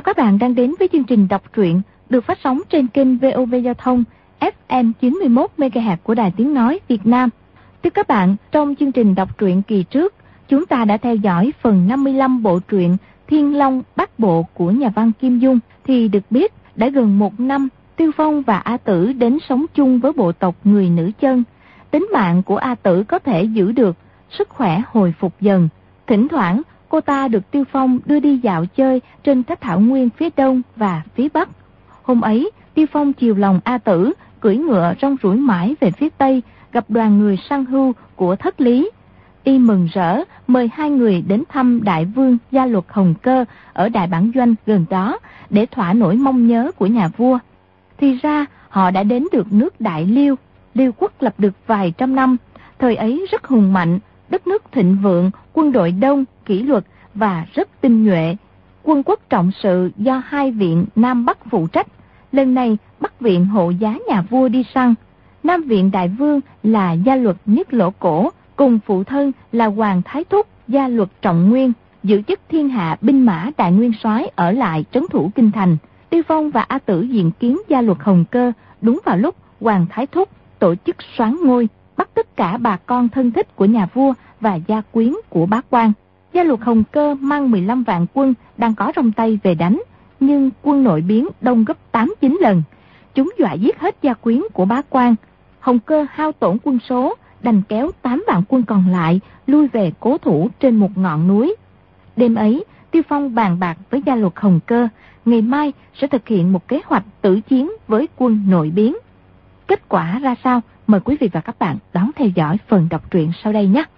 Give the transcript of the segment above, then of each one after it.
các bạn đang đến với chương trình đọc truyện được phát sóng trên kênh VOV Giao thông FM 91 MHz của Đài Tiếng nói Việt Nam. Thưa các bạn, trong chương trình đọc truyện kỳ trước, chúng ta đã theo dõi phần 55 bộ truyện Thiên Long Bát Bộ của nhà văn Kim Dung. Thì được biết, đã gần 1 năm, Tiêu Phong và A Tử đến sống chung với bộ tộc người nữ chân. Tính mạng của A Tử có thể giữ được, sức khỏe hồi phục dần. Thỉnh thoảng, cô ta được Tiêu Phong đưa đi dạo chơi trên các thảo nguyên phía đông và phía bắc. Hôm ấy, Tiêu Phong chiều lòng A Tử, cưỡi ngựa rong ruổi mãi về phía tây, gặp đoàn người săn hưu của Thất Lý. Y mừng rỡ mời hai người đến thăm đại vương Gia Luật Hồng Cơ ở Đại Bản Doanh gần đó để thỏa nỗi mong nhớ của nhà vua. Thì ra họ đã đến được nước Đại Liêu. Liêu quốc lập được vài trăm năm, thời ấy rất hùng mạnh, đất nước thịnh vượng, quân đội đông, kỷ luật và rất tinh nhuệ. Quân quốc trọng sự do hai viện Nam Bắc phụ trách. Lần này Bắc viện hộ giá nhà vua đi săn. Nam viện đại vương là Gia Luật Nhất Lỗ Cổ, cùng phụ thân là Hoàng Thái Thúc Gia Luật Trọng Nguyên, giữ chức thiên hạ binh mã đại nguyên soái ở lại trấn thủ kinh thành. Tiêu Phong và A Tử diện kiến Gia Luật Hồng Cơ đúng vào lúc Hoàng Thái Thúc tổ chức soán ngôi, bắt tất cả bà con thân thích của nhà vua và gia quyến của bá quan. Gia Luật Hồng Cơ mang 15 vạn quân đang có trong tay về đánh, nhưng quân nội biến đông gấp 8-9 lần. Chúng dọa giết hết gia quyến của bá quan. Hồng Cơ hao tổn quân số, đành kéo 8 vạn quân còn lại lui về cố thủ trên một ngọn núi. Đêm ấy, Tiêu Phong bàn bạc với Gia Luật Hồng Cơ, ngày mai sẽ thực hiện một kế hoạch tử chiến với quân nội biến. Kết quả ra sao? Mời quý vị và các bạn đón theo dõi phần đọc truyện sau đây nhé.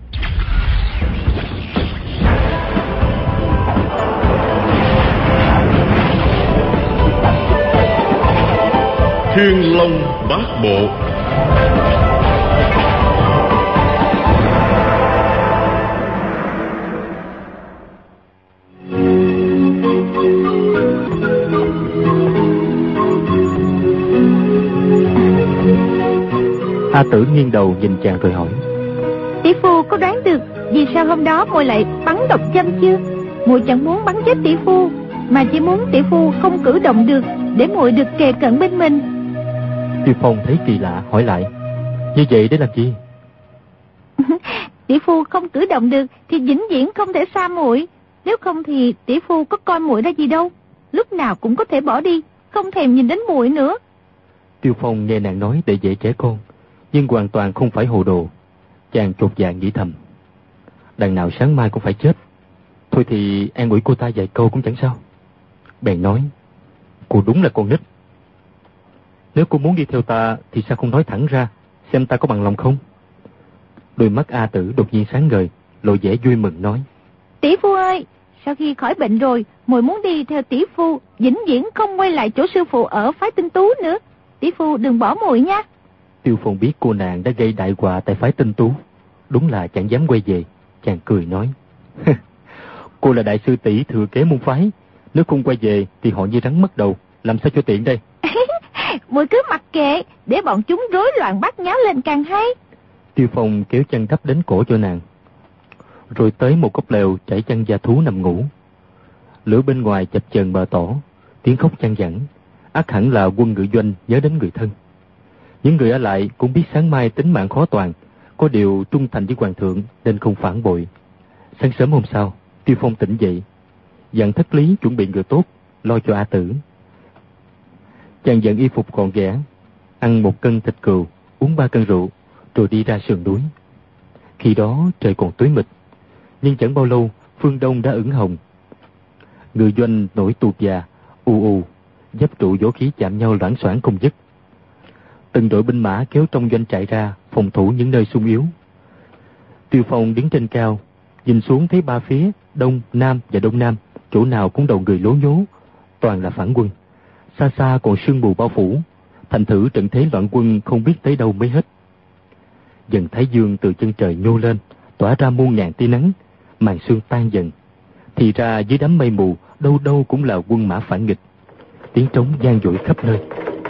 Thiên Long Bát Bộ. A Tử nghiêng đầu nhìn chàng rồi hỏi: Tỷ phu có đoán được vì sao hôm đó muội lại bắn độc châm chưa? Muội chẳng muốn bắn chết tỷ phu, mà chỉ muốn tỷ phu không cử động được để muội được kề cận bên mình. Tiêu Phong thấy kỳ lạ hỏi lại: Như vậy để làm gì? Tỷ phu không cử động được thì vĩnh viễn không thể xa muội. Nếu không thì tỷ phu có coi muội ra gì đâu, lúc nào cũng có thể bỏ đi, không thèm nhìn đến muội nữa. Tiêu Phong nghe nàng nói để dễ trẻ con, nhưng hoàn toàn không phải hồ đồ. Chàng chột dạ nghĩ thầm: đằng nào sáng mai cũng phải chết, thôi thì an ủi cô ta vài câu cũng chẳng sao. Bèn nói: Cô đúng là con nít. Nếu cô muốn đi theo ta thì sao không nói thẳng ra, xem ta có bằng lòng không? Đôi mắt A Tử đột nhiên sáng ngời, lộ vẻ vui mừng nói: Tỷ phu ơi, sau khi khỏi bệnh rồi, muội muốn đi theo tỷ phu, vĩnh viễn không quay lại chỗ sư phụ ở phái Tinh Tú nữa. Tỷ phu đừng bỏ muội nha. Tiêu Phong biết cô nàng đã gây đại họa tại phái Tinh Tú, đúng là chẳng dám quay về. Chàng cười nói: Cô là đại sư tỷ thừa kế môn phái, nếu không quay về thì họ như rắn mất đầu, làm sao cho tiện đây? Muội cứ mặc kệ, để bọn chúng rối loạn bát nháo lên càng hay. Tiêu Phong kéo chăn đắp đến cổ cho nàng, rồi tới một góc lều trải chăn da thú nằm ngủ. Lửa bên ngoài chập chờn mờ tỏ, tiếng khóc chăn dẳng, ắt hẳn là quân ngự doanh nhớ đến người thân. Những người ở lại cũng biết sáng mai tính mạng khó toàn, có điều trung thành với hoàng thượng nên không phản bội. Sáng sớm hôm sau, Tiêu Phong tỉnh dậy, dặn Thất Lý chuẩn bị ngựa tốt, lo cho A Tử. Chàng dặn y phục gọn ghẽ, ăn 1 cân thịt cừu, uống 3 cân rượu, rồi đi ra sườn núi. Khi đó trời còn tối mịt, nhưng chẳng bao lâu phương đông đã ửng hồng. Ngự doanh nổi tuột già, ù ù, giáp trụ võ khí chạm nhau loảng xoảng không dứt. Từng đội binh mã kéo trong doanh trại ra phòng thủ những nơi xung yếu. Tiêu Phong đứng trên cao, nhìn xuống thấy 3 phía đông, nam và đông nam, chỗ nào cũng đầu người lố nhố, toàn là phản quân. Xa xa còn sương mù bao phủ, thành thử trận thế loạn quân không biết tới đâu mới hết. Dần thái dương từ chân trời nhô lên, tỏa ra muôn ngàn tia nắng, màn sương tan dần. Thì ra dưới đám mây mù, đâu đâu cũng là quân mã phản nghịch. Tiếng trống vang dội khắp nơi.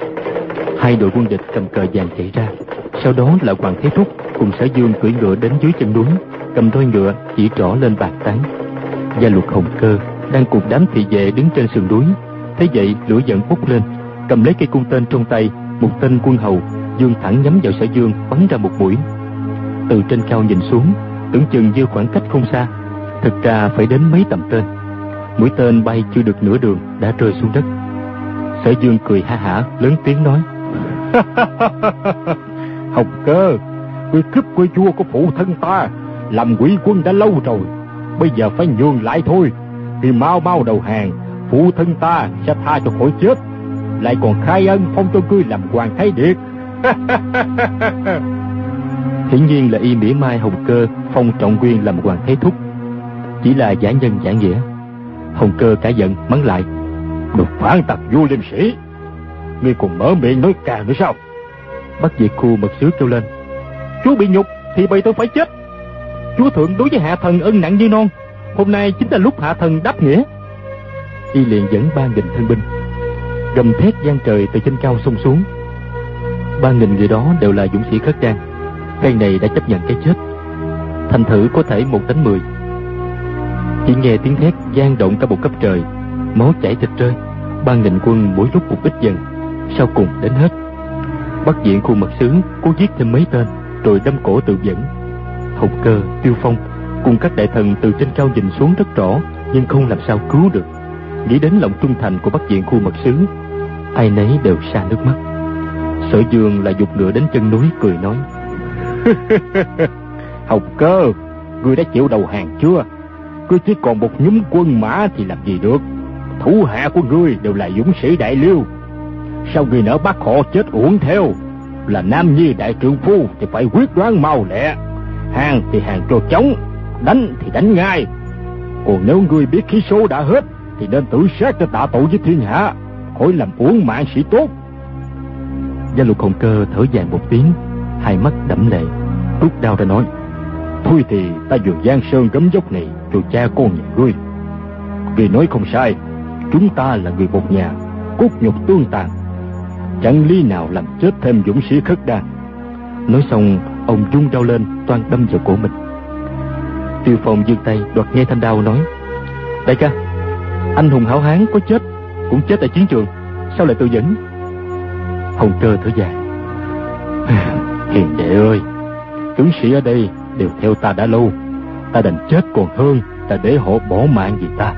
2 đội quân địch cầm cờ vàng chạy ra, sau đó là Hoàng Thế Thúc cùng Sở Dương cưỡi ngựa đến dưới chân núi, cầm roi ngựa chỉ trỏ lên bàn tán. Gia Luật Hồng Cơ đang cùng đám thị vệ đứng trên sườn núi. Thế vậy lửa giận bốc lên, cầm lấy cây cung tên trong tay, một tên quân hầu giương thẳng nhắm vào Sở Dương, bắn ra một mũi. Từ trên cao nhìn xuống, tưởng chừng như khoảng cách không xa, thực ra phải đến mấy tầm tên. Mũi tên bay chưa được nửa đường đã rơi xuống đất. Sở Dương cười ha hả, lớn tiếng nói: Hồng Cơ, ngươi cướp quê vua của phụ thân ta, làm quỷ quân đã lâu rồi, bây giờ phải nhường lại thôi. Vì mau mau đầu hàng, phụ thân ta sẽ tha cho khỏi chết, lại còn khai ân phong cho ngươi làm hoàng thái điệt. Hiển nhiên là y mỉa mai Hồng Cơ phong Trọng Nguyên làm hoàng thái thúc, chỉ là giả nhân giả nghĩa. Hồng Cơ cả giận mắng lại: Đồ phản tặc vua liêm sĩ, ngươi còn mở miệng nói càng nữa sao? Bắc Việt Khu mật sứ kêu lên: Chúa bị nhục thì bầy tôi phải chết. Chúa thượng đối với hạ thần ân nặng như non, hôm nay chính là lúc hạ thần đáp nghĩa. Y liền dẫn 3.000 thân binh, gầm thét vang trời từ trên cao xông xuống. 3.000 người đó đều là dũng sĩ khất đan, phen này đã chấp nhận cái chết, thành thử có thể 1 đánh 10. Chỉ nghe tiếng thét vang động cả một cấp trời, máu chảy thịt rơi. 3.000 quân mỗi lúc một ít dần, sau cùng đến hết. Bắc Viện Khu mật sứ cố giết thêm mấy tên, rồi đâm cổ tự vẫn. Hồng Cơ, Tiêu Phong cùng các đại thần từ trên cao nhìn xuống rất rõ, nhưng không làm sao cứu được. Nghĩ đến lòng trung thành của Bắc Viện Khu mật sứ, ai nấy đều sa nước mắt. Sở Dương lại giục ngựa đến chân núi, cười nói: Hồng Cơ, ngươi đã chịu đầu hàng chưa? Ngươi chỉ còn một nhúm quân mã thì làm gì được? Thủ hạ của ngươi đều là dũng sĩ đại liêu, sao ngươi nỡ bắt họ chết uổng theo? Là nam nhi đại trượng phu thì phải quyết đoán mau lẹ, hàng thì hàng cho chóng, đánh thì đánh ngay. Còn nếu ngươi biết khí số đã hết thì nên tự sát cho tạ tội với thiên hạ, khỏi làm uổng mạng sĩ tốt. Gia Luật Hồng Cơ thở dài một tiếng, hai mắt đẫm lệ, rút đao ra nói: Thôi thì ta vườn Giang Sơn gấm dốc này cho cha con nhà ngươi. Ngươi nói không sai, chúng ta là người một nhà, cốt nhục tương tàn, chẳng lý nào làm chết thêm dũng sĩ khất đan. Nói xong, ông rung đao lên, toan đâm vào cổ mình. Tiêu Phong giương tay đoạt ngay thanh đao nói: Đại ca, anh hùng hảo hán có chết cũng chết tại chiến trường, sao lại tự vẫn? Hồng Cơ thở dài: Hiền đệ ơi, tướng sĩ ở đây đều theo ta đã lâu, ta đành chết còn hơn ta để họ bỏ mạng vì ta.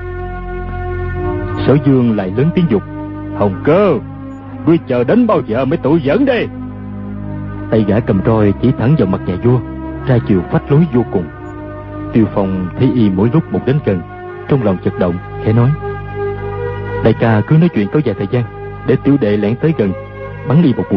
Sở Dương lại lớn tiếng dục: Hồng Cơ, ngươi chờ đến bao giờ mới tự dẫn đây? Tay gã cầm roi chỉ thẳng vào mặt nhà vua, ra chiều phách lối vô cùng. Tiêu Phong thấy y mỗi lúc một đến gần, trong lòng chật động, khẽ nói: Đại ca cứ nói chuyện có vài thời gian, để tiểu đệ lẻn tới gần bắn y một mũi.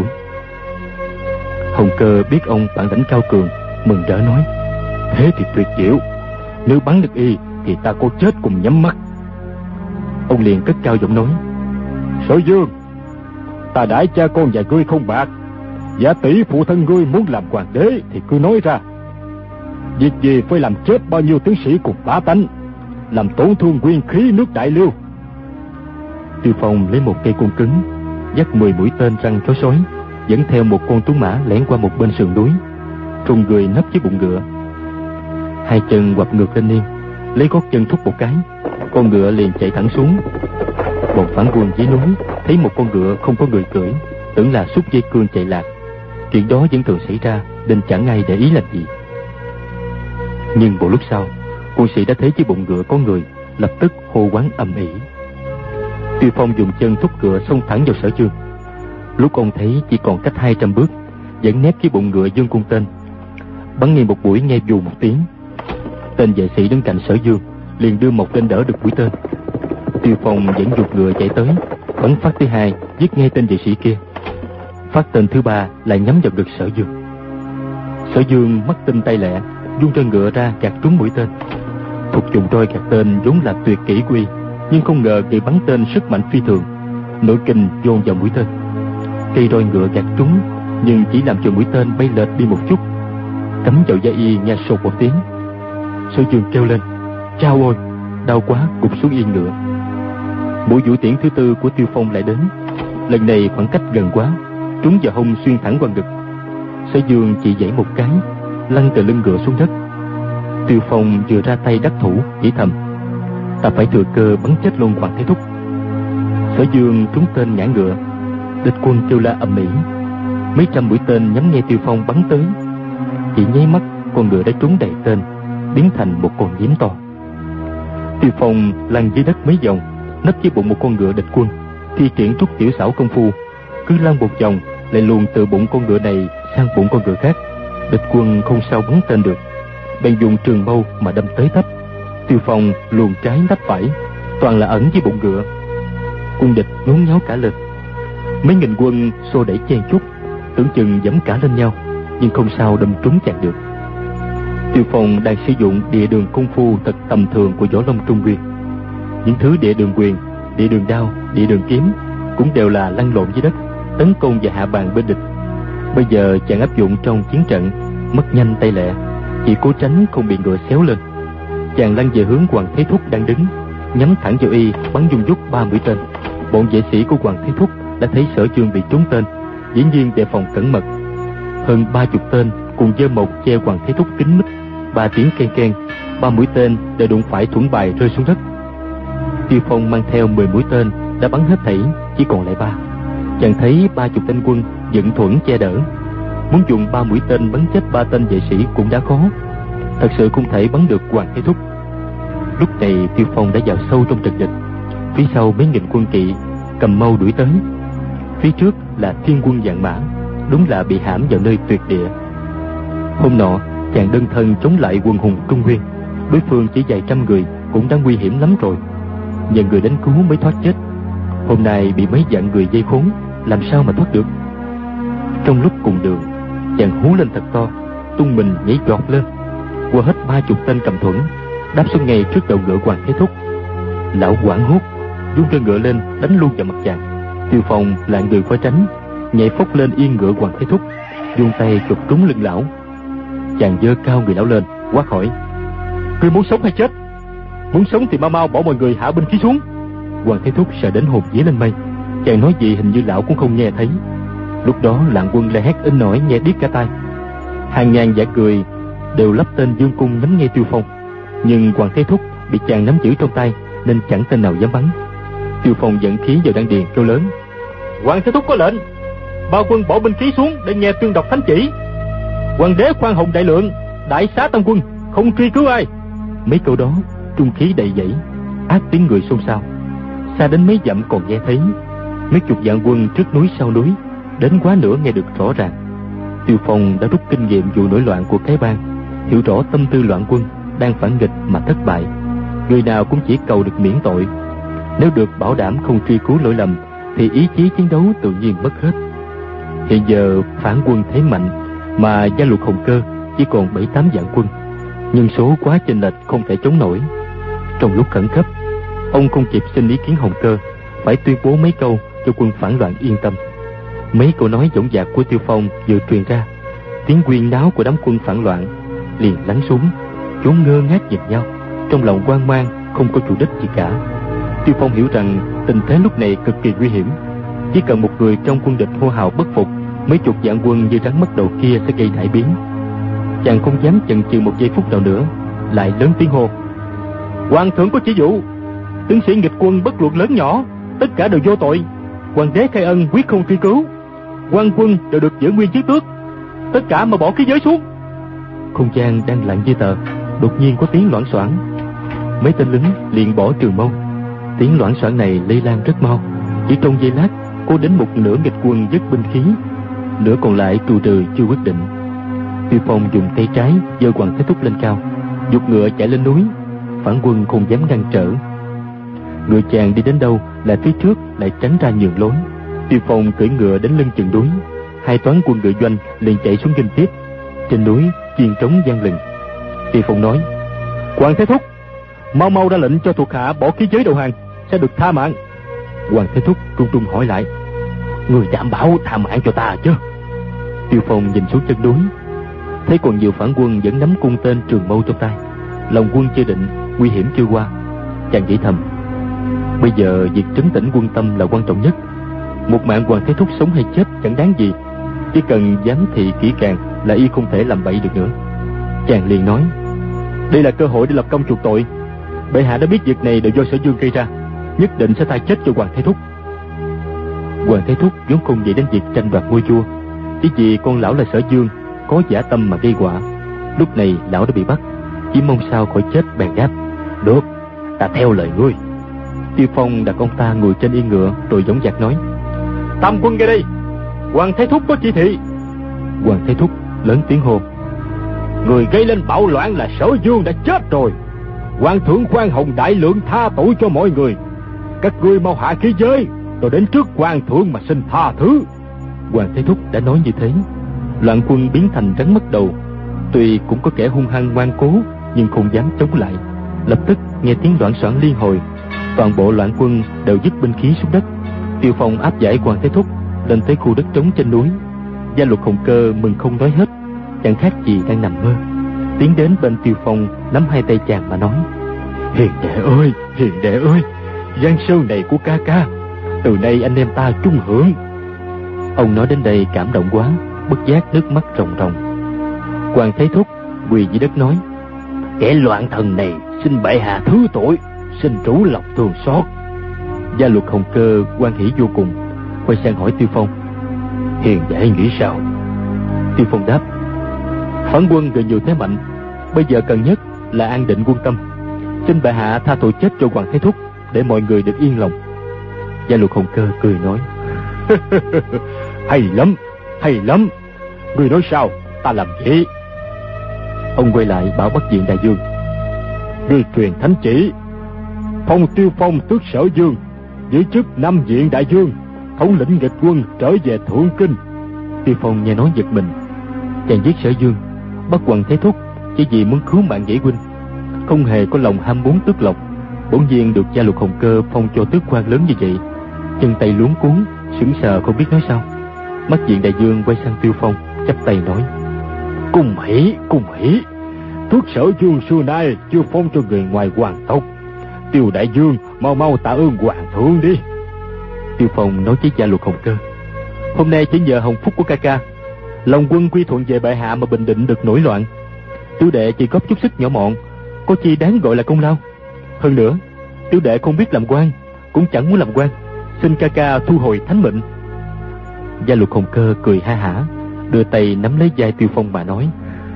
Hồng Cơ biết ông bản lãnh cao cường, mừng rỡ nói: Thế thì tuyệt diệu, nếu bắn được y thì ta có chết cùng nhắm mắt. Ông liền cất cao giọng nói: Sở Dương, ta đãi cha con và ngươi không bạc, giả tỷ phụ thân ngươi muốn làm hoàng đế thì cứ nói ra. Việc gì phải làm chết bao nhiêu tướng sĩ cùng bá tánh, làm tổn thương nguyên khí nước Đại Liêu? Tiêu Phong lấy một cây côn cứng, dắt 10 mũi tên răng chó sói, dẫn theo một con tuấn mã lẻn qua một bên sườn núi, trùng người nấp dưới bụng ngựa. Hai chân quặp ngược lên niên, lấy gót chân thúc một cái, con ngựa liền chạy thẳng xuống. Bọn phản quân dưới núi thấy một con ngựa không có người cưỡi, tưởng là xúc dây cương chạy lạc. Chuyện đó vẫn thường xảy ra nên chẳng ai để ý làm gì. Nhưng một lúc sau, quân sĩ đã thấy dưới bụng ngựa có người, lập tức hô quán ầm ĩ. Tiêu Phong dùng chân thúc ngựa xông thẳng vào Sở Dương. Lúc ông thấy chỉ còn cách 200 bước, vẫn nép dưới bụng ngựa giương cung tên, bắn ngay một mũi nghe dù một tiếng. Tên vệ sĩ đứng cạnh Sở Dương liền đưa một tên đỡ được mũi tên. Tiêu Phong vẫn giục ngựa chạy tới, bắn phát thứ 2 giết ngay tên vệ sĩ kia. Phát tên thứ 3 lại nhắm vào ngực Sở Dương. Sở Dương mắt tinh tay lẹ, vung roi ngựa ra gạt trúng mũi tên. Thuật dùng roi gạt tên vốn là tuyệt kỹ của y, nhưng không ngờ kỳ bắn tên sức mạnh phi thường, nội kình dồn vào mũi tên. Cây roi ngựa gạt trúng, nhưng chỉ làm cho mũi tên bay lệch đi một chút, cắm vào da y nghe sột một tiếng. Sở Dương kêu lên: Chao ôi, đau quá, gục xuống yên ngựa. Mũi vũ tiễn thứ 4 của Tiêu Phong lại đến, lần này khoảng cách gần quá, trúng vào hông xuyên thẳng qua ngực. Sở Dương chỉ giãy một cái, lăn từ lưng ngựa xuống đất. Tiêu Phong vừa ra tay đắc thủ, chỉ thầm: ta phải thừa cơ bắn chết luôn Hoàng Thế Thúc. Sở Dương trúng tên ngã ngựa, địch quân kêu la ầm ĩ, mấy trăm mũi tên nhắm ngay Tiêu Phong bắn tới. Chỉ nháy mắt, con ngựa đã trúng đầy tên, biến thành một con nhím to. Tiêu Phong lăn dưới đất mấy vòng, nấp dưới bụng một con ngựa địch quân, thi triển chút tiểu xảo công phu, cứ lăn một vòng lại luồn từ bụng con ngựa này sang bụng con ngựa khác. Địch quân không sao bắn tên được, bèn dùng trường mâu mà đâm tới tấp. Tiêu Phong luồn trái nắp phải, toàn là ẩn dưới bụng ngựa. Quân địch nhốn nháo cả lên, mấy nghìn quân xô đẩy chen chúc, tưởng chừng giẫm cả lên nhau, nhưng không sao đâm trúng chàng được. Tiêu Phong đang sử dụng địa đường công phu thật tầm thường của võ lâm Trung Nguyên. Những thứ địa đường quyền, địa đường đao, địa đường kiếm cũng đều là lăn lộn dưới đất, tấn công và hạ bàn bên địch. Bây giờ chàng áp dụng trong chiến trận, mất nhanh tay lẹ, chỉ cố tránh không bị ngựa xéo lên. Chàng lăn về hướng Hoàng Thế Thúc đang đứng, nhắm thẳng vào y bắn dung dút 3 mũi tên. Bọn vệ sĩ của Hoàng Thế Thúc đã thấy Sở Dương bị trúng tên, dĩ nhiên đề phòng cẩn mật. Hơn 30 tên cùng giơ mộc che Hoàng Thế Thúc kín mít. 3 tiếng keng keng, 3 mũi tên đều đụng phải thuẫn bài rơi xuống đất. Tiêu Phong mang theo 10 mũi tên đã bắn hết thảy, chỉ còn lại 3. Chàng thấy 30 tên quân dựng thuẫn che đỡ, muốn dùng 3 mũi tên bắn chết 3 tên vệ sĩ cũng đã khó, thật sự không thể bắn được Hoàng Thế Thúc. Lúc này Tiêu Phong đã vào sâu trong trận địch, phía sau mấy nghìn quân kỵ cầm mâu đuổi tới, phía trước là thiên quân vạn mã, đúng là bị hãm vào nơi tuyệt địa. Hôm nọ chàng đơn thân chống lại quân hùng Trung Nguyên, đối phương chỉ vài trăm người cũng đã nguy hiểm lắm rồi, nhờ người đánh cứu mới thoát chết. Hôm nay bị mấy vạn người vây khốn, làm sao mà thoát được. Trong lúc cùng đường, chàng hú lên thật to, tung mình nhảy giọt lên, qua hết 30 tên cầm thuẫn, đáp xuống ngay trước đầu ngựa Hoàng Thế Thúc. Lão hoảng hốt, rút rơi ngựa lên đánh luôn vào mặt chàng. Tiêu Phong là người qua tránh, nhảy phốc lên yên ngựa Hoàng Thế Thúc, vung tay chụp trúng lưng lão. Chàng giơ cao người lão lên, quát hỏi: "Ngươi muốn sống hay chết? Muốn sống thì mau mau bỏ mọi người hạ binh khí xuống." Hoàng Thế Thúc sợ đến hồn vía lên mây, chàng nói gì hình như lão cũng không nghe thấy. Lúc đó lạng quân la hét in nổi nghe điếc cả tai. Hàng ngàn vạn người đều lắp tên dương cung nhắm ngay Tiêu Phong, nhưng Hoàng Thế Thúc bị chàng nắm giữ trong tay nên chẳng tên nào dám bắn. Tiêu Phong dẫn khí vào đan điền kêu lớn: "Hoàng Thế Thúc có lệnh, bao quân bỏ binh khí xuống để nghe tuyên đọc thánh chỉ. Hoàng đế khoan hồng đại lượng, đại xá tam quân, không truy cứu ai." Mấy câu đó trung khí đầy dẫy, ác tiếng người xôn xao, xa đến mấy dặm còn nghe thấy. Mấy chục vạn quân trước núi sau núi, đến quá nửa nghe được rõ ràng. Tiêu Phong đã rút kinh nghiệm vụ nổi loạn của cái bang, hiểu rõ tâm tư loạn quân đang phản nghịch mà thất bại, người nào cũng chỉ cầu được miễn tội. Nếu được bảo đảm không truy cứu lỗi lầm thì ý chí chiến đấu tự nhiên mất hết. Hiện giờ phản quân thế mạnh, mà gia luật Hồng Cơ chỉ còn 7-8 vạn quân, nhân số quá chênh lệch không thể chống nổi. Trong lúc khẩn cấp, ông không kịp xin ý kiến Hồng Cơ, phải tuyên bố mấy câu cho quân phản loạn yên tâm. Mấy câu nói dõng dạc của Tiêu Phong vừa truyền ra, tiếng huyên náo của đám quân phản loạn liền lắng xuống, chúng ngơ ngác nhìn nhau, trong lòng hoang mang không có chủ đích gì cả. Tiêu Phong hiểu rằng tình thế lúc này cực kỳ nguy hiểm, chỉ cần một người trong quân địch hô hào bất phục, mấy chục vạn quân như rắn mất đầu kia sẽ gây đại biến. Chàng không dám chần chừ một giây phút nào nữa, lại lớn tiếng hô: "Hoàng thượng có chỉ dụ, tướng sĩ nghịch quân bất luận lớn nhỏ, tất cả đều vô tội. Hoàng đế khai ân quyết không truy cứu, quan quân đều được giữ nguyên chức tước, tất cả mà bỏ khí giới xuống." Không gian đang lặng như tờ, đột nhiên có tiếng loảng xoảng. Mấy tên lính liền bỏ trường mâu. Tiếng loảng xoảng này lây lan rất mau, chỉ trong giây lát có đến một nửa nghịch quân dứt binh khí, nửa còn lại trù trừ chưa quyết định. Tiêu Phong dùng tay trái giơ Hoàng Thế Thúc lên cao, giục ngựa chạy lên núi. Phản quân không dám ngăn trở, ngựa chàng đi đến đâu là phía trước lại tránh ra nhường lối. Tiêu Phong cưỡi ngựa đến lưng chừng núi, hai toán quân ngựa doanh liền chạy xuống nghênh tiếp. Trên núi chiên trống vang lừng. Tiêu Phong nói: "Hoàng Thế Thúc, mau mau ra lệnh cho thuộc hạ bỏ khí giới đầu hàng, sẽ được tha mạng." Hoàng Thế Thúc trung trung hỏi lại: "Người đảm bảo tha mạng cho ta chứ?" Tiêu Phong nhìn xuống chân núi, thấy còn nhiều phản quân vẫn nắm cung tên trường mâu trong tay, lòng quân chưa định, nguy hiểm chưa qua. Chàng nghĩ thầm, bây giờ việc trấn tĩnh quân tâm là quan trọng nhất. Một mạng Hoàng Thế Thúc sống hay chết chẳng đáng gì, chỉ cần giám thị kỹ càng là y không thể làm bậy được nữa. Chàng liền nói: "Đây là cơ hội để lập công chuộc tội. Bệ hạ đã biết việc này đều do Sở Dương gây ra, nhất định sẽ tha chết cho Hoàng Thái Thúc. Hoàng Thái Thúc vốn không nghĩ đến việc tranh đoạt ngôi vua, chỉ vì con lão là Sở Dương có dã tâm mà gây họa. Lúc này lão đã bị bắt, chỉ mong sao khỏi chết bèn đáp: được, ta theo lời ngươi. Tiêu Phong đặt ông ta ngồi trên yên ngựa rồi dõng dạc nói: Tam quân nghe đây, Hoàng Thái Thúc có chỉ thị. Hoàng Thái Thúc lớn tiếng hô: Người gây lên bạo loạn là Sở Dương đã chết rồi. Hoàng thượng khoan hồng đại lượng tha tội cho mọi người. Các ngươi mau hạ khí giới, rồi đến trước Hoàng thượng mà xin tha thứ. Hoàng Thái Thúc đã nói như thế, loạn quân biến thành rắn mất đầu. Tuy cũng có kẻ hung hăng ngoan cố, nhưng không dám chống lại. Lập tức nghe tiếng loạn soạn liên hồi, toàn bộ loạn quân đều dứt binh khí xuống đất. Tiêu Phong áp giải Hoàng Thái Thúc lên tới khu đất trống trên núi. Gia Luật Hồng Cơ mừng không nói hết, chẳng khác gì đang nằm mơ. Tiến đến bên Tiêu Phong, nắm hai tay chàng mà nói: Hiền đệ ơi, hiền đệ ơi, giang sơn này của ca ca, từ nay anh em ta chung hưởng. Ông nói đến đây cảm động quá, bất giác nước mắt ròng ròng. Hoàng Thái Thúc quỳ dưới đất nói: Kẻ loạn thần này xin bệ hạ thứ tội, xin trú lòng thương xót. Gia Luật Hồng Cơ hoan hỉ vô cùng, quay sang hỏi Tiêu Phong: Hiền đệ nghĩ sao? Tiêu Phong đáp: Phản quân gần nhiều thế mạnh, bây giờ cần nhất là an định quân tâm. Xin bệ hạ tha tội chết cho Hoàng Thái Thúc, để mọi người được yên lòng. Gia Luật Hồng Cơ cười nói: Hay lắm, hay lắm. Ngươi nói sao, ta làm vậy. Ông quay lại bảo Bắc Diện Đại Dương: Ngươi truyền thánh chỉ, phong Tiêu Phong tước Sở Dương, giữ chức Nam Diện Đại Dương, thống lĩnh nghịch quân trở về Thượng Kinh. Tiêu Phong nghe nói giật mình. Chàng giết Sở Dương, bắt Hoàng Thái Thúc chỉ vì muốn cứu mạng nghĩa huynh, không hề có lòng ham muốn tước lộc. Bỗng nhiên được Gia Luật Hồng Cơ phong cho tước quan lớn như vậy, chân tay luống cuống, sững sờ không biết nói sao. Bắc Diện Đại Dương quay sang Tiêu Phong, chắp tay nói: Cung hỉ, cung hỉ. Tước Sở Dương xưa nay chưa phong cho người ngoài hoàng tộc. Tiêu Đại Dương mau mau tạ ơn hoàng thượng đi. Tiêu Phong nói với Gia Luật Hồng Cơ: Hôm nay chỉ nhờ hồng phúc của ca ca, lòng quân quy thuận về bệ hạ mà bình định được nổi loạn. Tiểu đệ chỉ góp chút sức nhỏ mọn, có chi đáng gọi là công lao. Hơn nữa, tiểu đệ không biết làm quan, cũng chẳng muốn làm quan, xin ca ca thu hồi thánh mệnh. Gia Luật Hồng Cơ cười ha hả, đưa tay nắm lấy vai Tiêu Phong mà nói: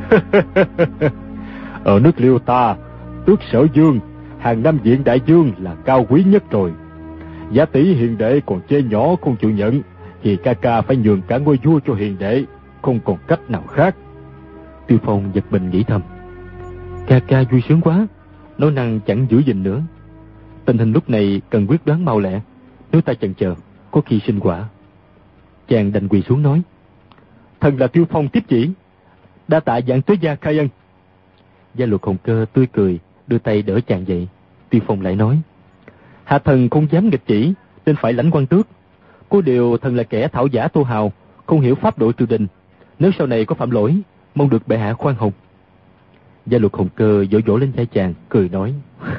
Ở nước Liêu ta, tước Sở Dương, hàng Nam Diện Đại Dương là cao quý nhất rồi. Giả tỷ hiền đệ còn chê nhỏ không chịu nhận, thì ca ca phải nhường cả ngôi vua cho hiền đệ, không còn cách nào khác. Tiêu Phong giật mình nghĩ thầm: Ca ca vui sướng quá, nói năng chẳng giữ gìn nữa. Tình hình lúc này cần quyết đoán mau lẹ, nếu ta chần chờ có khi sinh quả. Chàng đành quỳ xuống nói: Thần là Tiêu Phong tiếp chỉ, đa tạ Vạn Tuế gia khai ân. Gia Luật Hồng Cơ tươi cười, đưa tay đỡ chàng dậy. Tiêu Phong lại nói: Hạ thần không dám nghịch chỉ, nên phải lãnh quan tước. Có điều thần là kẻ thảo giả tô hào, không hiểu pháp độ triều đình, nếu sau này có phạm lỗi, mong được bệ hạ khoan hồng. Gia Luật Hồng Cơ vỗ vỗ lên vai chàng, cười nói: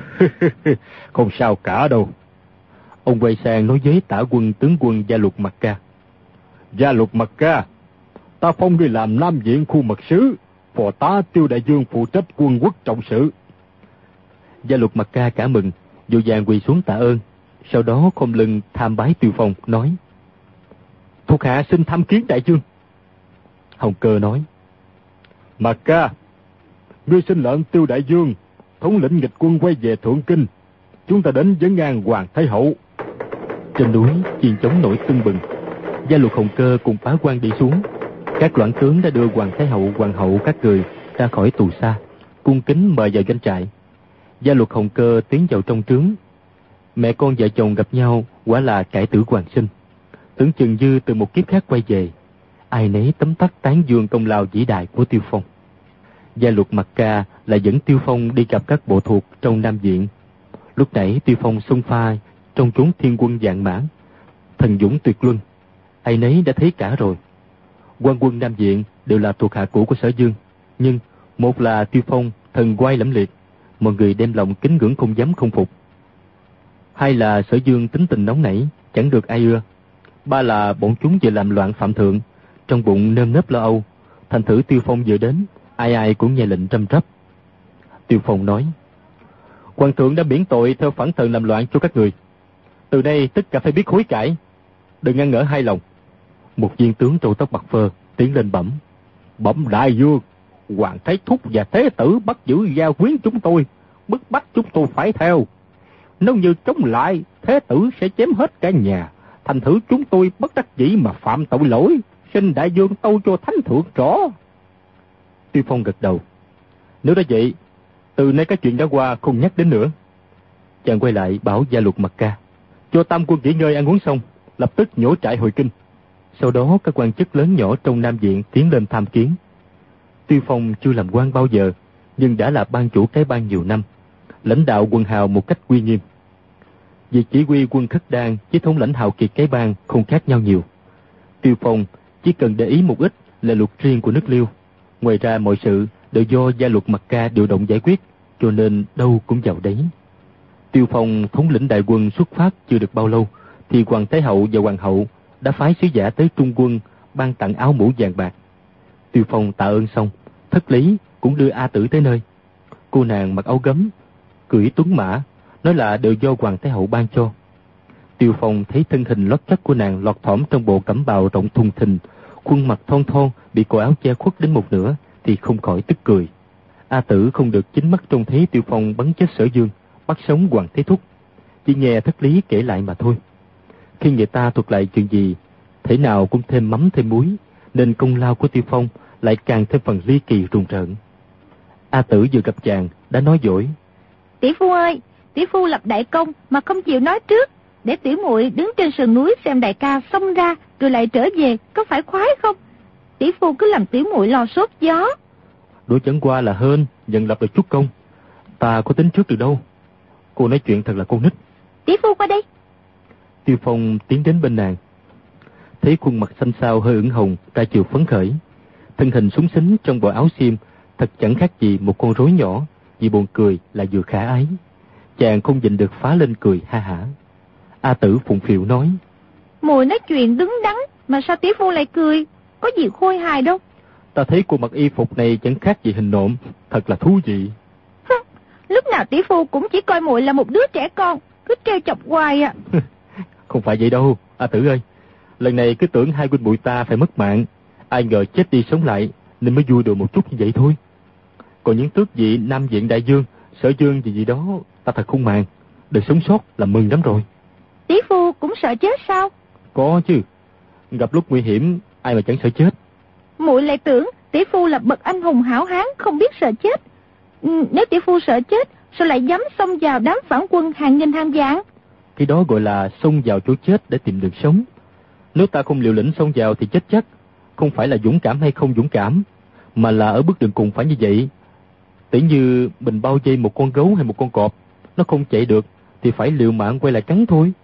Không sao cả đâu. Ông quay sang nói với tả quân tướng quân Gia Luật Mặc Ca: Gia Luật Mặc Ca, ta phong ngươi làm Nam Diện khu mật sứ, phò tá Tiêu Đại Dương phụ trách quân quốc trọng sự. Gia Luật Mặc Ca cả mừng, vội vàng quỳ xuống tạ ơn, sau đó khom lưng tham bái Tiêu Phong, nói: Thuộc hạ xin tham kiến đại dương. Hồng Cơ nói: Mặc Ca, ngươi xin lệnh Tiêu Đại Dương thống lĩnh nghịch quân quay về Thượng Kinh, chúng ta đến vấn an Hoàng Thái Hậu. Trên núi chiên trống nổi tưng bừng. Gia Luật Hồng Cơ cùng phá quan đi xuống. Các loạn tướng đã đưa Hoàng Thái Hậu, Hoàng hậu các người ra khỏi tù xa, cung kính mời vào doanh trại. Gia Luật Hồng Cơ tiến vào trong trướng. Mẹ con vợ chồng gặp nhau quả là cải tử hoàng sinh, tưởng chừng như từ một kiếp khác quay về. Ai nấy tấm tắc tán dương công lao vĩ đại của Tiêu Phong. Gia Luật Mặc Ca là dẫn Tiêu Phong đi gặp các bộ thuộc trong Nam Diện. Lúc nãy Tiêu Phong xông pha trong chốn thiên quân vạn mã, thần dũng tuyệt luân, ai nấy đã thấy cả rồi. Quan quân Nam Diện đều là thuộc hạ cũ của Sở Dương, nhưng một là Tiêu Phong thần oai lẫm liệt, mọi người đem lòng kính ngưỡng không dám không phục. Hai là Sở Dương tính tình nóng nảy, chẳng được ai ưa. Ba là bọn chúng vừa làm loạn phạm thượng, trong bụng nơm nớp lo âu, thành thử Tiêu Phong vừa đến, ai ai cũng nghe lệnh trăm trắp. Tiêu Phong nói: Hoàng thượng đã miễn tội theo phản thần làm loạn cho các người. Từ nay tất cả phải biết hối cải, đừng ngăn ngỡ hai lòng. Một viên tướng râu tóc bạc phơ tiến lên bẩm: Bẩm đại vương, Hoàng Thái Thúc và Thế Tử bắt giữ gia quyến chúng tôi, bức bách chúng tôi phải theo. Nếu như chống lại, Thế Tử sẽ chém hết cả nhà. Thành thử chúng tôi bất đắc dĩ mà phạm tội lỗi, xin đại vương tâu cho thánh thượng rõ. Tiêu Phong gật đầu. Nếu đã vậy, từ nay các chuyện đã qua không nhắc đến nữa. Chàng quay lại bảo gia luật Mạc Ca: Cho tam quân nghỉ ngơi ăn uống xong, lập tức nhổ trại hồi kinh. Sau đó các quan chức lớn nhỏ trong Nam Viện tiến lên tham kiến. Tiêu Phong chưa làm quan bao giờ, nhưng đã là ban chủ cái bang nhiều năm, lãnh đạo quân hào một cách uy nghiêm. Việc chỉ huy quân Khất Đan với thống lãnh hào kiệt cái bang không khác nhau nhiều. Tiêu Phong chỉ cần để ý một ít là luật riêng của nước Liêu. Ngoài ra mọi sự đều do gia luật Mạc Ca điều động giải quyết, cho nên đâu cũng vào đấy. Tiêu Phong thống lĩnh đại quân xuất phát chưa được bao lâu, thì Hoàng Thái Hậu và Hoàng Hậu đã phái sứ giả tới Trung Quân ban tặng áo mũ vàng bạc. Tiêu Phong tạ ơn xong, thất lý cũng đưa A Tử tới nơi. Cô nàng mặc áo gấm, cưỡi tuấn mã, nói là đều do Hoàng Thái Hậu ban cho. Tiêu Phong thấy thân hình lót chắc của nàng lọt thỏm trong bộ cẩm bào rộng thùng thình, khuôn mặt thon thon bị cổ áo che khuất đến một nửa, thì không khỏi tức cười. A Tử không được chính mắt trông thấy Tiêu Phong bắn chết Sở Dương, bắt sống Hoàng Thế Thúc, chỉ nghe thất lý kể lại mà thôi. Khi người ta thuật lại chuyện gì, thể nào cũng thêm mắm thêm muối, nên công lao của Tiêu Phong lại càng thêm phần ly kỳ rùng rợn. A Tử vừa gặp chàng đã nói dỗi: Tỷ phu ơi, tỷ phu lập đại công mà không chịu nói trước, để tiểu muội đứng trên sườn núi xem đại ca xông ra rồi lại trở về, có phải khoái không? Tỷ phu cứ làm tiểu muội lo sốt gió. Đổ chẳng qua là hên nhận lập được chút công, ta có tính trước từ đâu. Cô nói chuyện thật là con nít. Tỷ phu qua đây. Tiêu Phong tiến đến bên nàng, thấy khuôn mặt xanh xao hơi ửng hồng, ta chiều phấn khởi, thân hình súng xính trong bộ áo xiêm thật chẳng khác gì một con rối nhỏ, vì buồn cười là vừa khả ái. Chàng không nhịn được phá lên cười ha hả. A Tử phụng phịu nói: Muội nói chuyện đứng đắn mà sao tỷ phu lại cười, có gì khôi hài đâu. Ta thấy cô mặc y phục này chẳng khác gì hình nộm, thật là thú vị. Lúc nào tỷ phu cũng chỉ coi muội là một đứa trẻ con, cứ trêu chọc hoài à. Không phải vậy đâu, A Tử ơi. Lần này cứ tưởng hai huynh muội ta phải mất mạng, ai ngờ chết đi sống lại, nên mới vui đùa một chút như vậy thôi. Còn những tước vị Nam Viện đại vương, Sở Dương gì đó, ta thật không màng. Được sống sót là mừng lắm rồi. Tỷ phu cũng sợ chết sao? Có chứ, gặp lúc nguy hiểm ai mà chẳng sợ chết. Muội lại tưởng tỷ phu là bậc anh hùng hảo hán không biết sợ chết. Nếu tỷ phu sợ chết, sao lại dám xông vào đám phản quân hàng nghìn hàng vạn? Cái đó gọi là xông vào chỗ chết để tìm đường sống. Nếu ta không liều lĩnh xông vào thì chết chắc. Không phải là dũng cảm hay không dũng cảm, mà là ở bước đường cùng phải như vậy. Tỉ như mình bao vây một con gấu hay một con cọp, nó không chạy được thì phải liều mạng quay lại cắn thôi.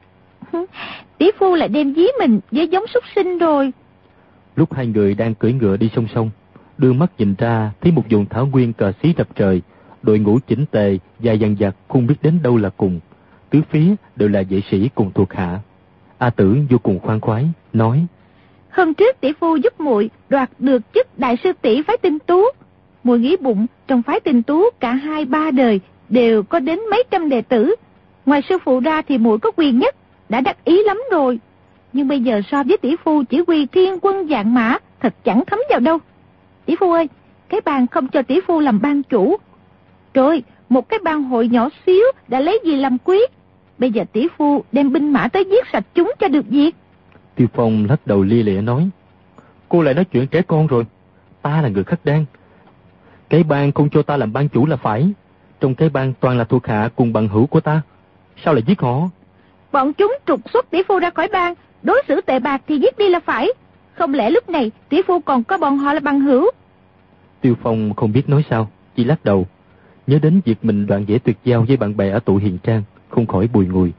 Tỷ phu lại đem dí mình với giống súc sinh rồi. Lúc hai người đang cưỡi ngựa đi song song, đưa mắt nhìn ra thấy một vùng thảo nguyên cờ xí rập trời, đội ngũ chỉnh tề dài dằng dặc không biết đến đâu là cùng, tứ phía đều là vệ sĩ cùng thuộc hạ. A Tử vô cùng khoan khoái nói: Hôm trước tỷ phu giúp muội đoạt được chức đại sư tỷ phái Tinh Tú. Muội nghĩ bụng trong phái Tinh Tú cả 2-3 đời đều có đến mấy trăm đệ tử, ngoài sư phụ ra thì muội có quyền nhất, đã đắc ý lắm rồi. Nhưng bây giờ so với tỷ phu chỉ huy thiên quân vạn mã, thật chẳng thấm vào đâu. Tỷ phu ơi, cái bang không cho tỷ phu làm ban chủ. Rồi, một cái bang hội nhỏ xíu đã lấy gì làm quý. Bây giờ tỷ phu đem binh mã tới giết sạch chúng cho được việc. Tiêu Phong lắc đầu lia lịa nói: Cô lại nói chuyện trẻ con rồi. Ta là người Khất Đan, cái bang không cho ta làm ban chủ là phải. Trong cái bang toàn là thuộc hạ cùng bằng hữu của ta, sao lại giết họ? Bọn chúng trục xuất tỷ phu ra khỏi bang, đối xử tệ bạc thì giết đi là phải. Không lẽ lúc này tỷ phu còn có bọn họ là bằng hữu? Tiêu Phong không biết nói sao, chỉ lắc đầu, nhớ đến việc mình đoạn dễ tuyệt giao với bạn bè ở tụ Hiền Trang, không khỏi bùi ngùi.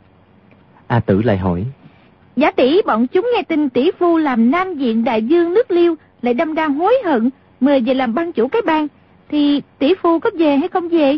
A Tử lại hỏi: Giả tỷ bọn chúng nghe tin tỷ phu làm Nam Viện đại vương nước Liêu, lại đâm ra hối hận, mời về làm ban chủ cái bang, thì tỷ phu có về hay không về?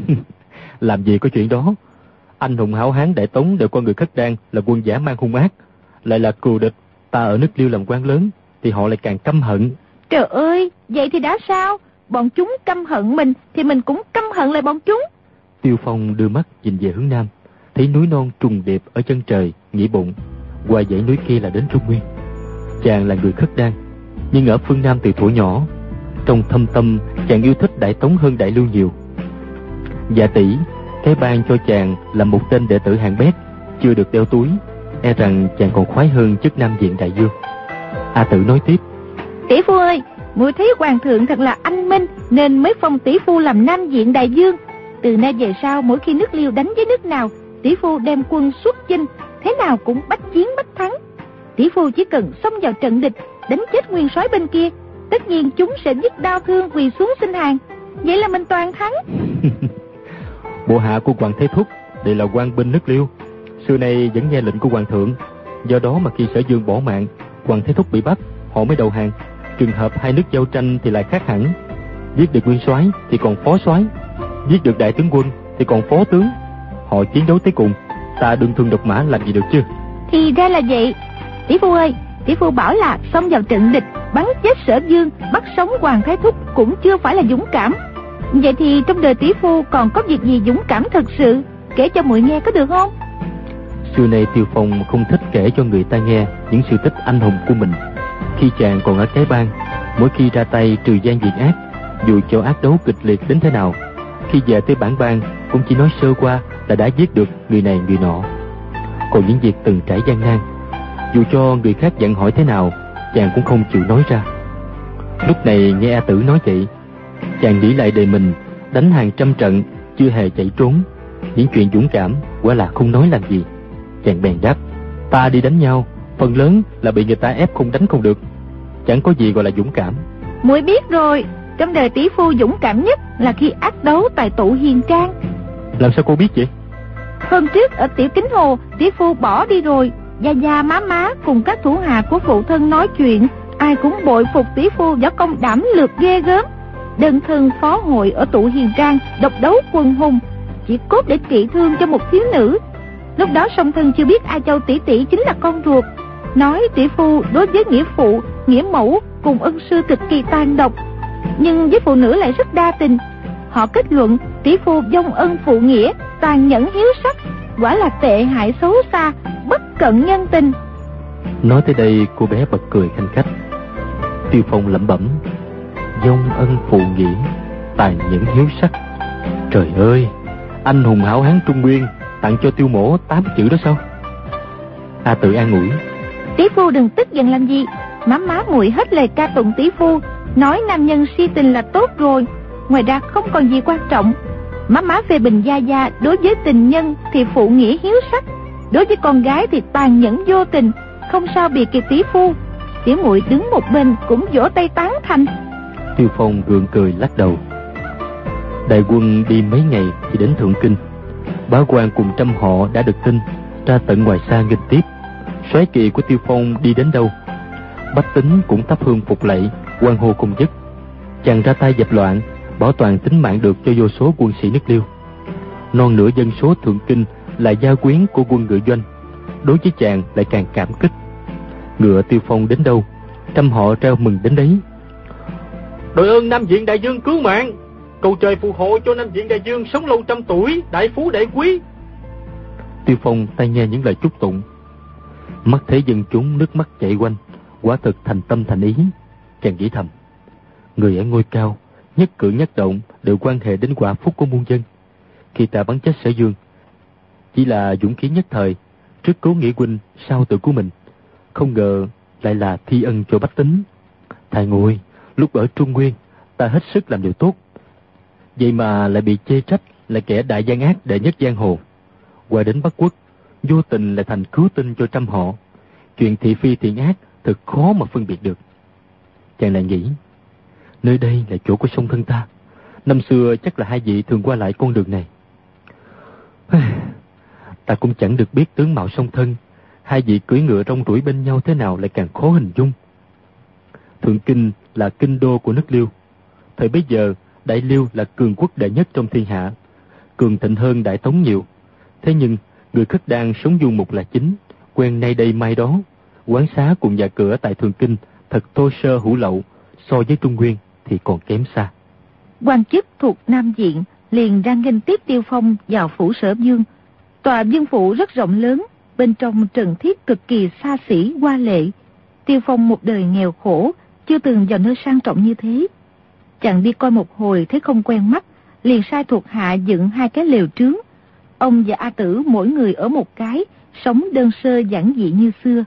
Làm gì có chuyện đó. Anh hùng hảo hán Đại Tống đều con người Khất Đan là quân dã man hung ác, lại là cừu địch. Ta ở nước Liêu làm quan lớn thì họ lại càng căm hận. Trời ơi, vậy thì đã sao? Bọn chúng căm hận mình thì mình cũng căm hận lại bọn chúng. Tiêu Phong đưa mắt nhìn về hướng nam, thấy núi non trùng điệp ở chân trời, nghĩ bụng, qua dãy núi kia là đến Trung Nguyên. Chàng là người khất đan, nhưng ở phương Nam từ thuở nhỏ, trong thâm tâm chàng yêu thích Đại Tống hơn Đại Lưu nhiều. Dạ tỷ, cái ban cho chàng là một tên đệ tử hạng bét, chưa được đeo túi, e rằng chàng còn khoái hơn chức Nam Diện Đại Dương. A Tử nói tiếp: Tỷ phu ơi, muội thấy hoàng thượng thật là anh minh, nên mới phong tỷ phu làm Nam Diện Đại Dương. Từ nay về sau, mỗi khi nước Liêu đánh với nước nào, tỷ phu đem quân xuất chinh, thế nào cũng bách chiến bách thắng. Tỷ phu chỉ cần xông vào trận địch, đánh chết nguyên soái bên kia, tất nhiên chúng sẽ dứt đau thương quỳ xuống xin hàng, vậy là mình toàn thắng. Bộ hạ của Hoàng Thế Thúc đều là quan binh nước Liêu, xưa nay vẫn nghe lệnh của hoàng thượng, do đó mà khi Sở Dương bỏ mạng, Hoàng Thế Thúc bị bắt, họ mới đầu hàng. Trường hợp hai nước giao tranh thì lại khác hẳn, giết được nguyên soái thì còn phó soái, giết được đại tướng quân thì còn phó tướng. Họ chiến đấu tới cùng, ta đương thương độc mã làm gì được chứ? Thì ra là vậy. Tỷ phu ơi, tỷ phu bảo là xông vào trận địch, bắn chết Sở Dương, bắt sống Hoàng Thái Thúc cũng chưa phải là dũng cảm. Vậy thì trong đời tỷ phu còn có việc gì dũng cảm thật sự, kể cho muội nghe có được không? Xưa nay Tiêu Phong không thích kể cho người ta nghe những sự tích anh hùng của mình. Khi chàng còn ở cái bang, mỗi khi ra tay trừ gian diệt ác, dù cho ác đấu kịch liệt đến thế nào, khi về tới bản bang cũng chỉ nói sơ qua là đã giết được người này người nọ. Còn những việc từng trải gian nan, dù cho người khác dặn hỏi thế nào, chàng cũng không chịu nói ra. Lúc này nghe A Tử nói vậy, chàng nghĩ lại đời mình đánh hàng trăm trận chưa hề chạy trốn, những chuyện dũng cảm quả là không nói làm gì. Chàng bèn đáp: ta đi đánh nhau, phần lớn là bị người ta ép không đánh không được, chẳng có gì gọi là dũng cảm. Muội biết rồi, trong đời tỷ phu dũng cảm nhất là khi ác đấu tại tụ Hiền Trang. Làm sao cô biết vậy? Hôm trước ở Tiểu Kính Hồ, tỷ phu bỏ đi rồi, gia gia má má cùng các thủ hạ của phụ thân nói chuyện, ai cũng bội phục tỷ phu võ công đảm lược ghê gớm. Đơn thân phó hội ở tụ Hiền Trang, độc đấu quần hùng, chỉ cốt để trị thương cho một thiếu nữ. Lúc đó song thân chưa biết A Châu tỷ tỷ chính là con ruột, nói tỷ phu đối với nghĩa phụ, nghĩa mẫu cùng ân sư cực kỳ tàn độc, nhưng với phụ nữ lại rất đa tình. Họ kết luận tỷ phu vong ân phụ nghĩa, tàn nhẫn hiếu sắc, quả là tệ hại xấu xa, bất cận nhân tình. Nói tới đây cô bé bật cười khanh khách. Tiêu Phong lẩm bẩm: vong ân phụ nghĩa, tàn nhẫn hiếu sắc. Trời ơi, anh hùng hảo hán Trung Nguyên tặng cho Tiêu mỗ 8 chữ đó sao? A Tử an ủi: tỷ phu đừng tức giận làm gì, má má muội hết lời ca tụng tỷ phu, nói nam nhân si tình là tốt rồi, ngoài ra không còn gì quan trọng. Má má phê bình gia gia đối với tình nhân thì phụ nghĩa hiếu sắc, đối với con gái thì tàn nhẫn vô tình, không sao bị kịp tỷ phu. Tiểu muội đứng một bên cũng vỗ tay tán thành. Tiêu Phong gượng cười lắc đầu. Đại quân đi mấy ngày thì đến Thượng Kinh. Bá quan cùng trăm họ đã được tin, ra tận ngoài xa nghênh tiếp. Soái kỳ của Tiêu Phong đi đến đâu, bách tính cũng thắp hương phục lạy, hoan hô không dứt. Chàng ra tay dẹp loạn, bảo toàn tính mạng được cho vô số quân sĩ nước Liêu. Non nửa dân số Thượng Kinh là gia quyến của quân ngựa doanh, đối với chàng lại càng cảm kích. Ngựa Tiêu Phong đến đâu, trăm họ reo mừng đến đấy. Đội ơn Nam Diện Đại Dương cứu mạng, cầu trời phù hộ cho Nam Diện Đại Dương sống lâu trăm tuổi, đại phú đại quý. Tiêu Phong tai nghe những lời chúc tụng, mắt thấy dân chúng nước mắt chảy quanh, quả thực thành tâm thành ý. Chàng nghĩ thầm, người ở ngôi cao, nhất cử nhất động đều quan hệ đến quả phúc của muôn dân. Khi ta bắn chết Sở Dương, chỉ là dũng khí nhất thời, trước cứu nghĩa huynh, sau tự cứu mình. Không ngờ lại là thi ân cho bách tính. Thầy ngồi, lúc ở Trung Nguyên, ta hết sức làm điều tốt, vậy mà lại bị chê trách là kẻ đại gian ác đệ nhất giang hồ. Qua đến Bắc Quốc, vô tình lại thành cứu tinh cho trăm họ. Chuyện thị phi thiện ác thật khó mà phân biệt được. Chàng lại nghĩ, nơi đây là chỗ của song thân ta, năm xưa chắc là hai vị thường qua lại con đường này. Ta cũng chẳng được biết tướng mạo song thân, hai vị cưỡi ngựa rong ruổi bên nhau thế nào lại càng khó hình dung. Thượng Kinh là kinh đô của nước Liêu. Thời bấy giờ, Đại Liêu là cường quốc đệ nhất trong thiên hạ, cường thịnh hơn Đại Tống nhiều. Thế nhưng, người khất đan sống du mục là chính, quen nay đây mai đó. Quán xá cùng nhà cửa tại Thượng Kinh thật thô sơ hủ lậu, so với Trung Nguyên thì còn kém xa. Quan chức thuộc Nam Diện liền ra nghênh tiếp Tiêu Phong vào phủ Sở Dương. Tòa Dương phủ rất rộng lớn, bên trong trần thiết cực kỳ xa xỉ hoa lệ. Tiêu Phong một đời nghèo khổ, chưa từng vào nơi sang trọng như thế. Chàng đi coi một hồi thấy không quen mắt, liền sai thuộc hạ dựng 2 cái lều trướng. Ông và A Tử mỗi người ở một cái, sống đơn sơ giản dị như xưa.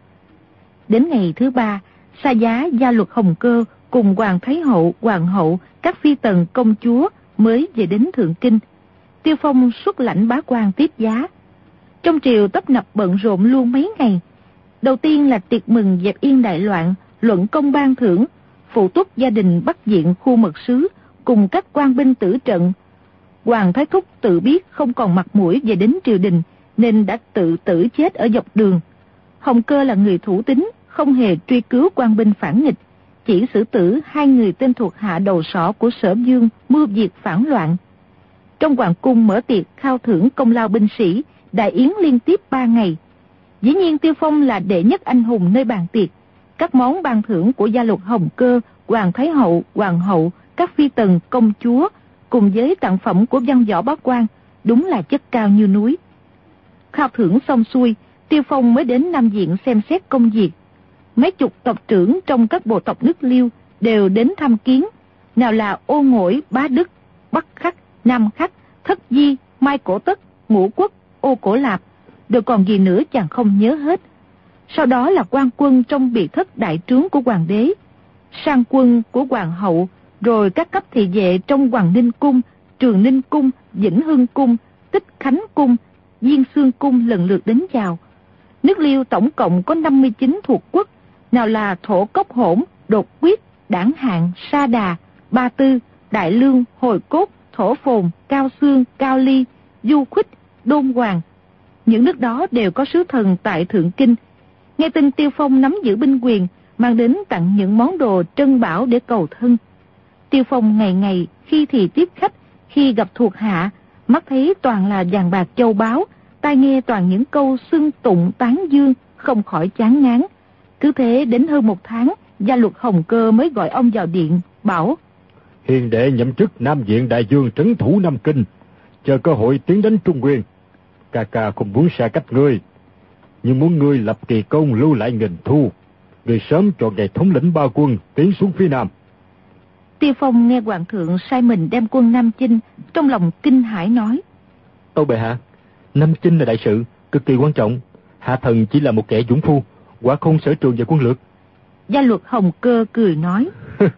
Đến ngày thứ 3, Sa Giá, Gia Luật Hồng Cơ cùng Hoàng Thái Hậu, Hoàng hậu, các phi tần công chúa mới về đến Thượng Kinh. Tiêu Phong xuất lãnh bá quan tiếp giá. Trong triều tấp nập bận rộn luôn mấy ngày. Đầu tiên là tiệc mừng dẹp yên đại loạn, luận công ban thưởng, phụ túc gia đình Bắc Diện khu mật sứ cùng các quan binh tử trận. Hoàng Thái Thúc tự biết không còn mặt mũi về đến triều đình, nên đã tự tử chết ở dọc đường. Hồng Cơ là người thủ tín, không hề truy cứu quan binh phản nghịch, chỉ xử tử 2 người tên thuộc hạ đầu sỏ của Sở Dương mưu việc phản loạn. Trong hoàng cung mở tiệc khao thưởng công lao binh sĩ, đại yến liên tiếp 3 ngày. Dĩ nhiên Tiêu Phong là đệ nhất anh hùng nơi bàn tiệc. Các món ban thưởng của Gia Luật Hồng Cơ, Hoàng Thái Hậu, Hoàng hậu, các phi tần công chúa cùng với tặng phẩm của văn võ bá quan, đúng là chất cao như núi. Khao thưởng xong xuôi, Tiêu Phong mới đến Nam Diện xem xét công việc. Mấy chục tộc trưởng trong các bộ tộc nước Liêu đều đến thăm kiến, nào là Ô Ngỗi, Bá Đức, Bắc Khắc, Nam Khắc, Thất Di, Mai Cổ Tất, Ngũ Quốc, Ô Cổ Lạp, rồi còn gì nữa chàng không nhớ hết. Sau đó là quan quân trong biệt thất đại trướng của hoàng đế, sang quân của hoàng hậu, rồi các cấp thị vệ trong Hoàng Ninh Cung, Trường Ninh Cung, Vĩnh Hưng Cung, Tích Khánh Cung, Diên Xương Cung lần lượt đến chào. Nước Liêu tổng cộng có 59 thuộc quốc, nào là Thổ Cốc Hỗn, Đột Quyết, Đảng Hạng, Sa Đà, Ba Tư, Đại Lương, Hồi Cốt, Thổ Phồn, Cao Xương, Cao Ly, Du Khuích, Đôn Hoàng. Những nước đó đều có sứ thần tại Thượng Kinh. Nghe tin Tiêu Phong nắm giữ binh quyền, mang đến tặng những món đồ trân bảo để cầu thân. Tiêu Phong ngày ngày khi thì tiếp khách, khi gặp thuộc hạ, mắt thấy toàn là vàng bạc châu báu, tai nghe toàn những câu xưng tụng tán dương, không khỏi chán ngán. Cứ thế đến hơn 1 tháng, Gia Luật Hồng Cơ mới gọi ông vào điện, bảo: Hiền đệ nhậm chức Nam Diện đại vương trấn thủ Nam Kinh, chờ cơ hội tiến đến Trung Nguyên. Ca ca không muốn xa cách ngươi, nhưng muốn ngươi lập kỳ công lưu lại nghìn thu, ngươi sớm chọn ngày thống lĩnh 3 quân tiến xuống phía Nam. Tiêu Phong nghe hoàng thượng sai mình đem quân Nam chinh, trong lòng kinh hãi nói: Tâu bệ hạ, Nam chinh là đại sự cực kỳ quan trọng, hạ thần chỉ là một kẻ dũng phu, quả không sở trường về quân lược. Gia Luật Hồng Cơ cười nói: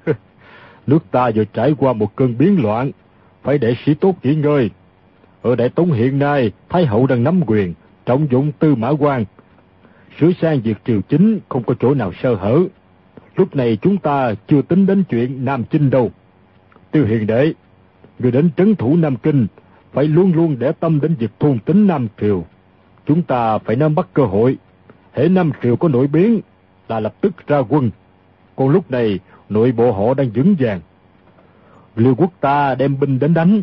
Nước ta vừa trải qua một cơn biến loạn, phải để sĩ tốt nghỉ ngơi. Ở Đại Tống hiện nay, Thái hậu đang nắm quyền, trọng dụng Tư Mã Quan, sửa sang việc triều chính không có chỗ nào sơ hở. Lúc này chúng ta chưa tính đến chuyện Nam chinh đâu. Tiêu hiền đệ, người đến trấn thủ Nam Kinh phải luôn luôn để tâm đến việc thôn tính Nam triều. Chúng ta phải nắm bắt cơ hội, hễ Nam triều có nổi biến là lập tức ra quân. Còn lúc này nội bộ họ đang vững vàng, Liêu quốc ta đem binh đến đánh,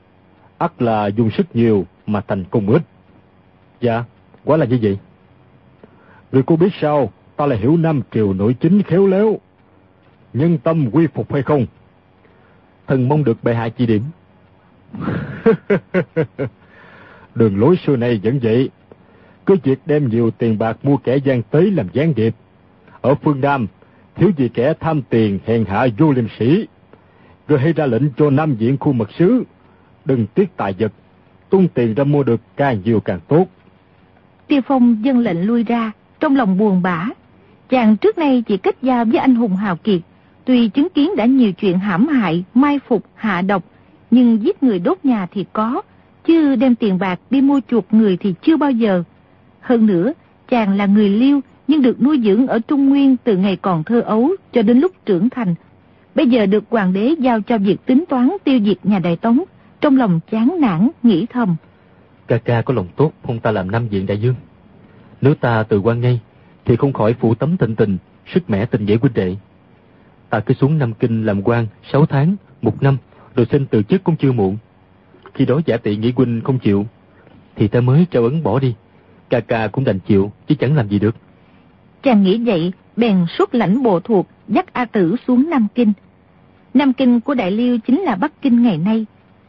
ắt là dùng sức nhiều mà thành công ít. Dạ, quả là như vậy. Người cô biết sao ta lại hiểu Nam triều nội chính khéo léo, nhân tâm quy phục hay không? Thần mong được bệ hạ chỉ điểm. Đường lối xưa nay vẫn vậy, cứ việc đem nhiều tiền bạc mua kẻ gian tế làm gián điệp. Ở phương Nam thiếu gì kẻ tham tiền hèn hạ vô liêm sĩ, rồi hay ra lệnh cho Nam Diện khu mật sứ đừng tiếc tài vật, tung tiền ra mua được càng nhiều càng tốt. Tiêu Phong dâng lệnh lui ra, trong lòng buồn bã. Chàng trước nay chỉ kết giao với anh hùng hào kiệt, tuy chứng kiến đã nhiều chuyện hãm hại, mai phục, hạ độc, nhưng giết người đốt nhà thì có, chứ đem tiền bạc đi mua chuộc người thì chưa bao giờ. Hơn nữa, chàng là người Liêu nhưng được nuôi dưỡng ở Trung Nguyên từ ngày còn thơ ấu cho đến lúc trưởng thành. Bây giờ được hoàng đế giao cho việc tính toán tiêu diệt nhà Đại Tống, trong lòng chán nản, nghĩ thầm: Ca ca có lòng tốt không ta làm Nam Diện đại vương. Nếu ta từ quan ngay thì không khỏi phụ tấm thịnh tình, sức mẻ tình nghĩa huynh đệ. Ta cứ xuống Nam Kinh làm quan 6 tháng, 1 năm, rồi xin từ chức cũng chưa muộn. Khi đó giả tị nghĩ huynh không chịu, thì ta mới trao ấn bỏ đi. Ca ca cũng đành chịu, chứ chẳng làm gì được. Chàng nghĩ vậy, bèn xuất lãnh bộ thuộc, dắt A Tử xuống Nam Kinh. Nam Kinh của Đại Liêu chính là Bắc Kinh ngày nay.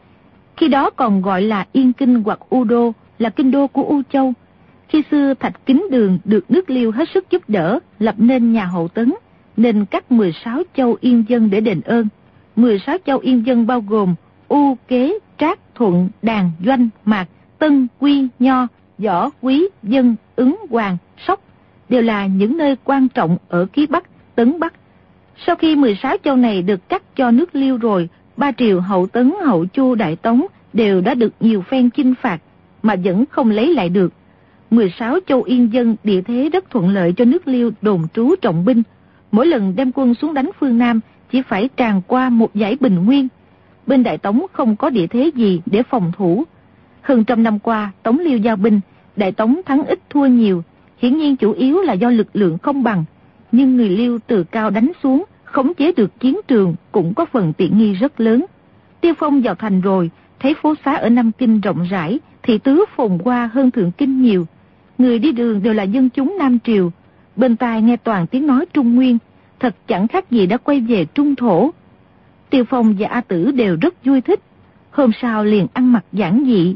khi đó còn gọi là Yên Kinh hoặc U Đô, là kinh đô của U Châu. Khi xưa Thạch Kính Đường được nước Liêu hết sức giúp đỡ, lập nên nhà Hậu Tấn, nên cắt 16 châu yên dân để đền ơn. 16 châu yên dân bao gồm U, Kế, Trác, Thuận, Đàn, Doanh, Mạc, Tân, Quy, Nho, Võ, Quý, Dân, Ứng, Hoàng, Sóc, đều là những nơi quan trọng ở Ký Bắc, Tấn Bắc. Sau khi 16 châu này được cắt cho nước Liêu rồi, ba triều Hậu Tấn, Hậu Chu, Đại Tống đều đã được nhiều phen chinh phạt mà vẫn không lấy lại được. 16 châu yên dân địa thế rất thuận lợi cho nước Liêu đồn trú trọng binh. Mỗi lần đem quân xuống đánh phương Nam chỉ phải tràn qua một dải bình nguyên. Bên Đại Tống không có địa thế gì để phòng thủ. Hơn trăm năm qua, Tống Liêu giao binh, Đại Tống thắng ít thua nhiều, hiển nhiên chủ yếu là do lực lượng không bằng. Nhưng người Liêu từ cao đánh xuống, khống chế được chiến trường cũng có phần tiện nghi rất lớn. Tiêu Phong vào thành rồi, thấy phố xá ở Nam Kinh rộng rãi, thị tứ phồn hoa hơn Thượng Kinh nhiều. Người đi đường đều là dân chúng Nam Triều, bên tai nghe toàn tiếng nói Trung Nguyên, thật chẳng khác gì đã quay về Trung Thổ. Tiêu Phong và A Tử đều rất vui thích, hôm sau liền ăn mặc giản dị,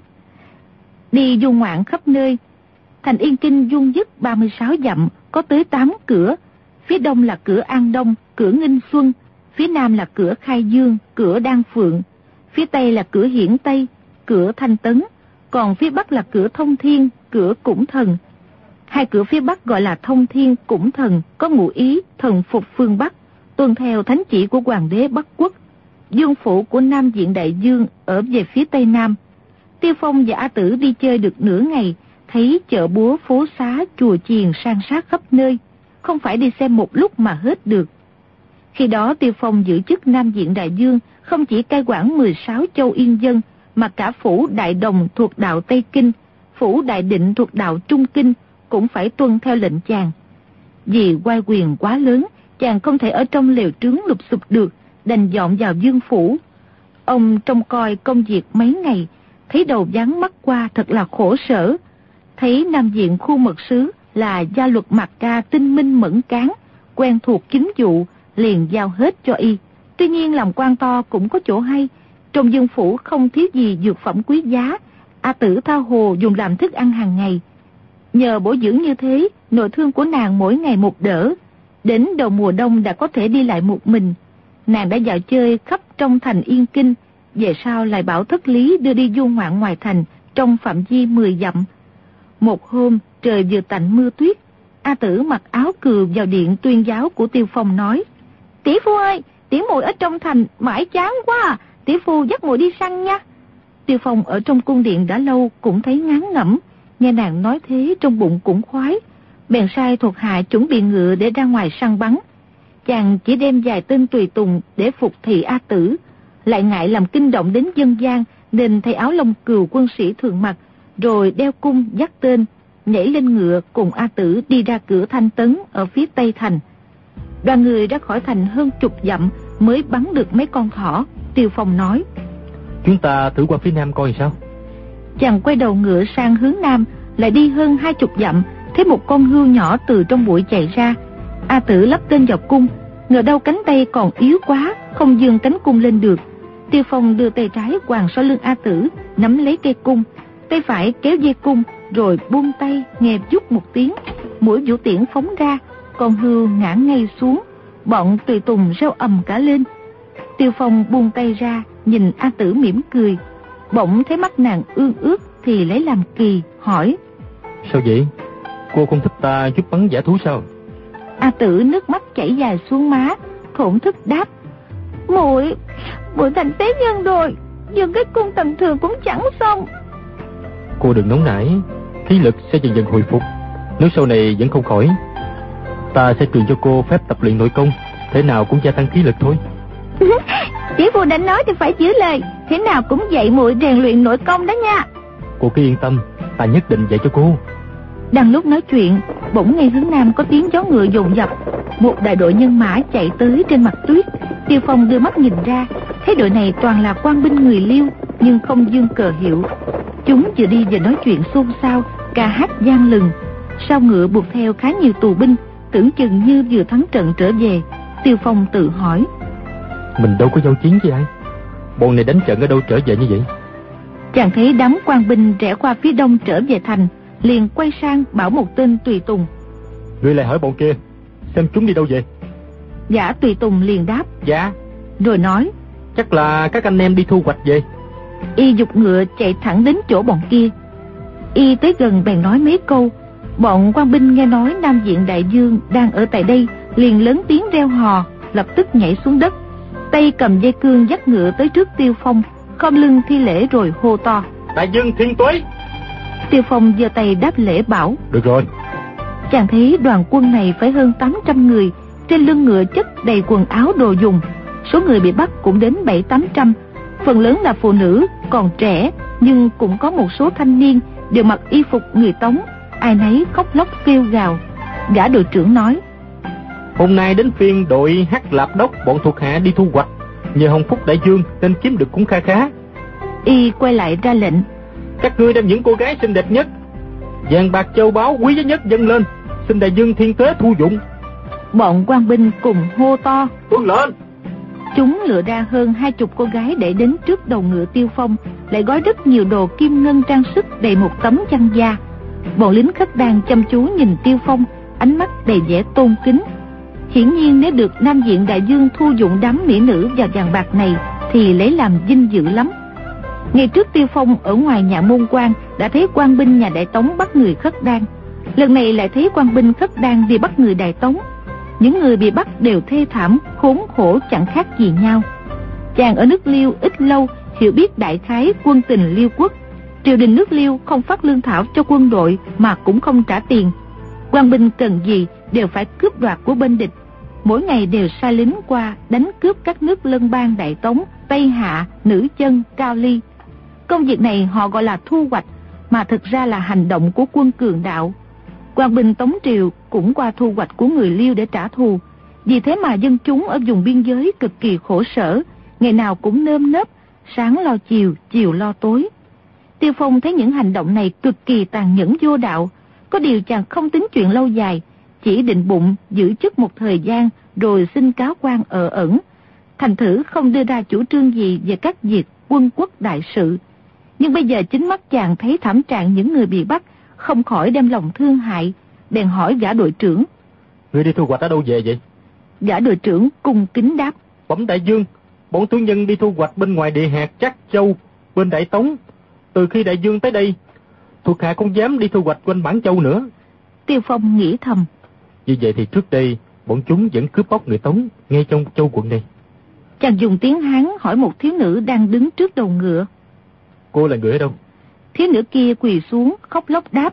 đi du ngoạn khắp nơi. Thành Yên Kinh vuông vức 36 dặm, có tới 8 cửa. Phía đông là cửa An Đông, cửa Nghinh Xuân, phía nam là cửa Khai Dương, cửa Đan Phượng, phía tây là cửa Hiển Tây, cửa Thanh Tấn, còn phía bắc là cửa Thông Thiên, cửa Củng Thần. Hai cửa phía bắc gọi là Thông Thiên, Củng Thần, có ngụ ý thần phục phương Bắc, tuân theo thánh chỉ của hoàng đế Bắc Quốc. Dương phủ của Nam Diện Đại Dương ở về phía tây nam. Tiêu Phong và A Tử đi chơi được nửa ngày, thấy chợ búa, phố xá, chùa chiền san sát khắp nơi, không phải đi xem một lúc mà hết được. Khi đó Tiêu Phong giữ chức Nam Diện Đại Dương, không chỉ cai quản 16 châu yên dân, mà cả phủ Đại Đồng thuộc đạo Tây Kinh, phủ Đại Định thuộc đạo Trung Kinh cũng phải tuân theo lệnh chàng. Vì oai quyền quá lớn, chàng không thể ở trong lều trướng lụp xụp được, đành dọn vào Dương phủ. Ông trông coi công việc mấy ngày, thấy đầu váng mắt qua thật là khổ sở. Thấy Nam Diện khu mật sứ là gia luật Mạc Ca tinh minh mẫn cán, quen thuộc chính vụ, liền giao hết cho y. Tuy nhiên làm quan to cũng có chỗ hay, trong Dương phủ không thiếu gì dược phẩm quý giá, A Tử tha hồ dùng làm thức ăn hàng ngày. Nhờ bổ dưỡng như thế, nội thương của nàng mỗi ngày một đỡ. Đến đầu mùa đông đã có thể đi lại một mình. Nàng đã dạo chơi khắp trong thành Yên Kinh, về sau lại bảo thất lý đưa đi du ngoạn ngoài thành trong phạm vi 10 dặm. Một hôm trời vừa tạnh mưa tuyết, A Tử mặc áo cừu vào điện tuyên giáo của Tiêu Phong nói: "Tỷ phu ơi, tỷ muội ở trong thành mãi chán quá à, tỷ phu dắt muội đi săn nha." Tiêu Phong ở trong cung điện đã lâu cũng thấy ngán ngẩm, nghe nàng nói thế trong bụng cũng khoái, bèn sai thuộc hạ chuẩn bị ngựa để ra ngoài săn bắn. Chàng chỉ đem vài tên tùy tùng để phục thị A Tử, lại ngại làm kinh động đến dân gian nên thay áo lông cừu quân sĩ thường mặc, rồi đeo cung dắt tên, nhảy lên ngựa cùng A Tử đi ra cửa Thanh Tấn ở phía tây thành. Đoàn người ra khỏi thành hơn chục dặm mới bắn được mấy con thỏ. Tiêu Phong nói: "Chúng ta thử qua phía nam coi sao." Chàng quay đầu ngựa sang hướng nam, lại đi hơn 20 dặm, thấy một con hươu nhỏ từ trong bụi chạy ra. A Tử lắp tên vào cung, ngờ đâu cánh tay còn yếu quá, không giương cánh cung lên được. Tiêu Phong đưa tay trái quàng sau lưng A Tử, nắm lấy cây cung, tay phải kéo dây cung, rồi buông tay nghe vút một tiếng, mũi vũ tiễn phóng ra, con hươu ngã ngay xuống, bọn tùy tùng reo ầm cả lên. Tiêu Phong buông tay ra, nhìn A Tử mỉm cười, bỗng thấy mắt nàng ương ướt thì lấy làm kỳ, hỏi: "Sao vậy? Cô không thích ta giúp bắn dã thú sao?" A Tử nước mắt chảy dài xuống má, thổn thức đáp: Muội thành tế nhân rồi, nhưng cái cung tầm thường cũng chẳng xong." "Cô đừng nóng nảy, khí lực sẽ dần dần hồi phục. Nếu sau này vẫn không khỏi, ta sẽ truyền cho cô phép tập luyện nội công, thế nào cũng gia tăng khí lực thôi." "Tỷ phu đã nói thì phải giữ lời, thế nào cũng dạy muội rèn luyện nội công đó nha." "Cô cứ yên tâm, ta nhất định dạy cho cô." Đang lúc nói chuyện, bỗng nghe hướng nam có tiếng gió ngựa dồn dập, một đại đội nhân mã chạy tới trên mặt tuyết. Tiêu Phong đưa mắt nhìn ra, thấy đội này toàn là quan binh người Liêu, nhưng không dương cờ hiệu. Chúng vừa đi vừa nói chuyện xôn xao, ca hát vang lừng. Sau ngựa buộc theo khá nhiều tù binh, tưởng chừng như vừa thắng trận trở về. Tiêu Phong tự hỏi: "Mình đâu có giao chiến với ai? Bọn này đánh trận ở đâu trở về như vậy?" Chàng thấy đám quan binh rẽ qua phía đông trở về thành, liền quay sang bảo một tên tùy tùng: Ngươi lại hỏi bọn kia xem chúng đi đâu về. Gã tùy tùng liền đáp: Dạ. Rồi nói: Chắc là các anh em đi thu hoạch về. Y giục ngựa chạy thẳng đến chỗ bọn kia. Y tới gần bèn nói mấy câu. Bọn quan binh nghe nói Nam Diện Đại Dương đang ở tại đây, liền lớn tiếng reo hò, lập tức nhảy xuống đất, tay cầm dây cương dắt ngựa tới trước Tiêu Phong, khom lưng thi lễ rồi hô to: Đại Dương thiên tuế. Tiêu Phong giơ tay đáp lễ bảo: Được rồi. Chàng thấy đoàn quân này phải hơn 800 người, trên lưng ngựa chất đầy quần áo đồ dùng. Số người bị bắt cũng đến 700-800, phần lớn là phụ nữ còn trẻ, nhưng cũng có một số thanh niên đều mặc y phục người Tống, ai nấy khóc lóc kêu gào. Gã đội trưởng nói: Hôm nay đến phiên đội Hắc Lạp Đốc bọn thuộc hạ đi thu hoạch, nhờ Hồng Phúc Đại Dương nên kiếm được cũng kha khá. Y quay lại ra lệnh: Các ngươi đem những cô gái xinh đẹp nhất, vàng bạc châu báu quý giá nhất dâng lên, xin Đại Dương thiên tế thu dụng. Bọn quan binh cùng hô to: Tuân lệnh. Chúng lựa ra hơn 20 cô gái để đến trước đầu ngựa Tiêu Phong, lại gói rất nhiều đồ kim ngân trang sức đầy một tấm chăn da. Bọn lính Khất Đan chăm chú nhìn Tiêu Phong, ánh mắt đầy vẻ tôn kính. Hiển nhiên nếu được Nam Diện Đại Dương thu dụng đám mỹ nữ và vàng bạc này thì lấy làm vinh dự lắm. Ngày trước Tiêu Phong ở ngoài nhà môn quan đã thấy quan binh nhà Đại Tống bắt người Khất Đan, lần này lại thấy quan binh Khất Đan đi bắt người Đại Tống. Những người bị bắt đều thê thảm, khốn khổ chẳng khác gì nhau. Chàng ở nước Liêu ít lâu, hiểu biết đại khái quân tình Liêu quốc. Triều đình nước Liêu không phát lương thảo cho quân đội mà cũng không trả tiền. Quan binh cần gì đều phải cướp đoạt của bên địch. Mỗi ngày đều sai lính qua đánh cướp các nước lân bang Đại Tống, Tây Hạ, Nữ Chân, Cao Ly. Công việc này họ gọi là thu hoạch, mà thực ra là hành động của quân cường đạo. Quan binh Tống Triều cũng qua thu hoạch của người Liêu để trả thù. Vì thế mà dân chúng ở vùng biên giới cực kỳ khổ sở, ngày nào cũng nơm nớp, sáng lo chiều, chiều lo tối. Tiêu Phong thấy những hành động này cực kỳ tàn nhẫn vô đạo. Có điều chàng không tính chuyện lâu dài, chỉ định bụng giữ chức một thời gian rồi xin cáo quan ở ẩn, thành thử không đưa ra chủ trương gì về các việc quân quốc đại sự. Nhưng bây giờ chính mắt chàng thấy thảm trạng những người bị bắt, không khỏi đem lòng thương hại, bèn hỏi gã đội trưởng: Ngươi đi thu hoạch ở đâu về vậy? Gã đội trưởng cung kính đáp: Bẩm Đại Dương, bọn tiểu nhân đi thu hoạch bên ngoài địa hạt Trắc Châu, bên Đại Tống. Từ khi Đại Dương tới đây, thuộc hạ không dám đi thu hoạch quanh Bản Châu nữa. Tiêu Phong nghĩ thầm: Như vậy thì trước đây bọn chúng vẫn cướp bóc người Tống ngay trong châu quận này. Chàng dùng tiếng Hán hỏi một thiếu nữ đang đứng trước đầu ngựa: Cô là người ở đâu? Thiếu nữ kia quỳ xuống khóc lóc đáp: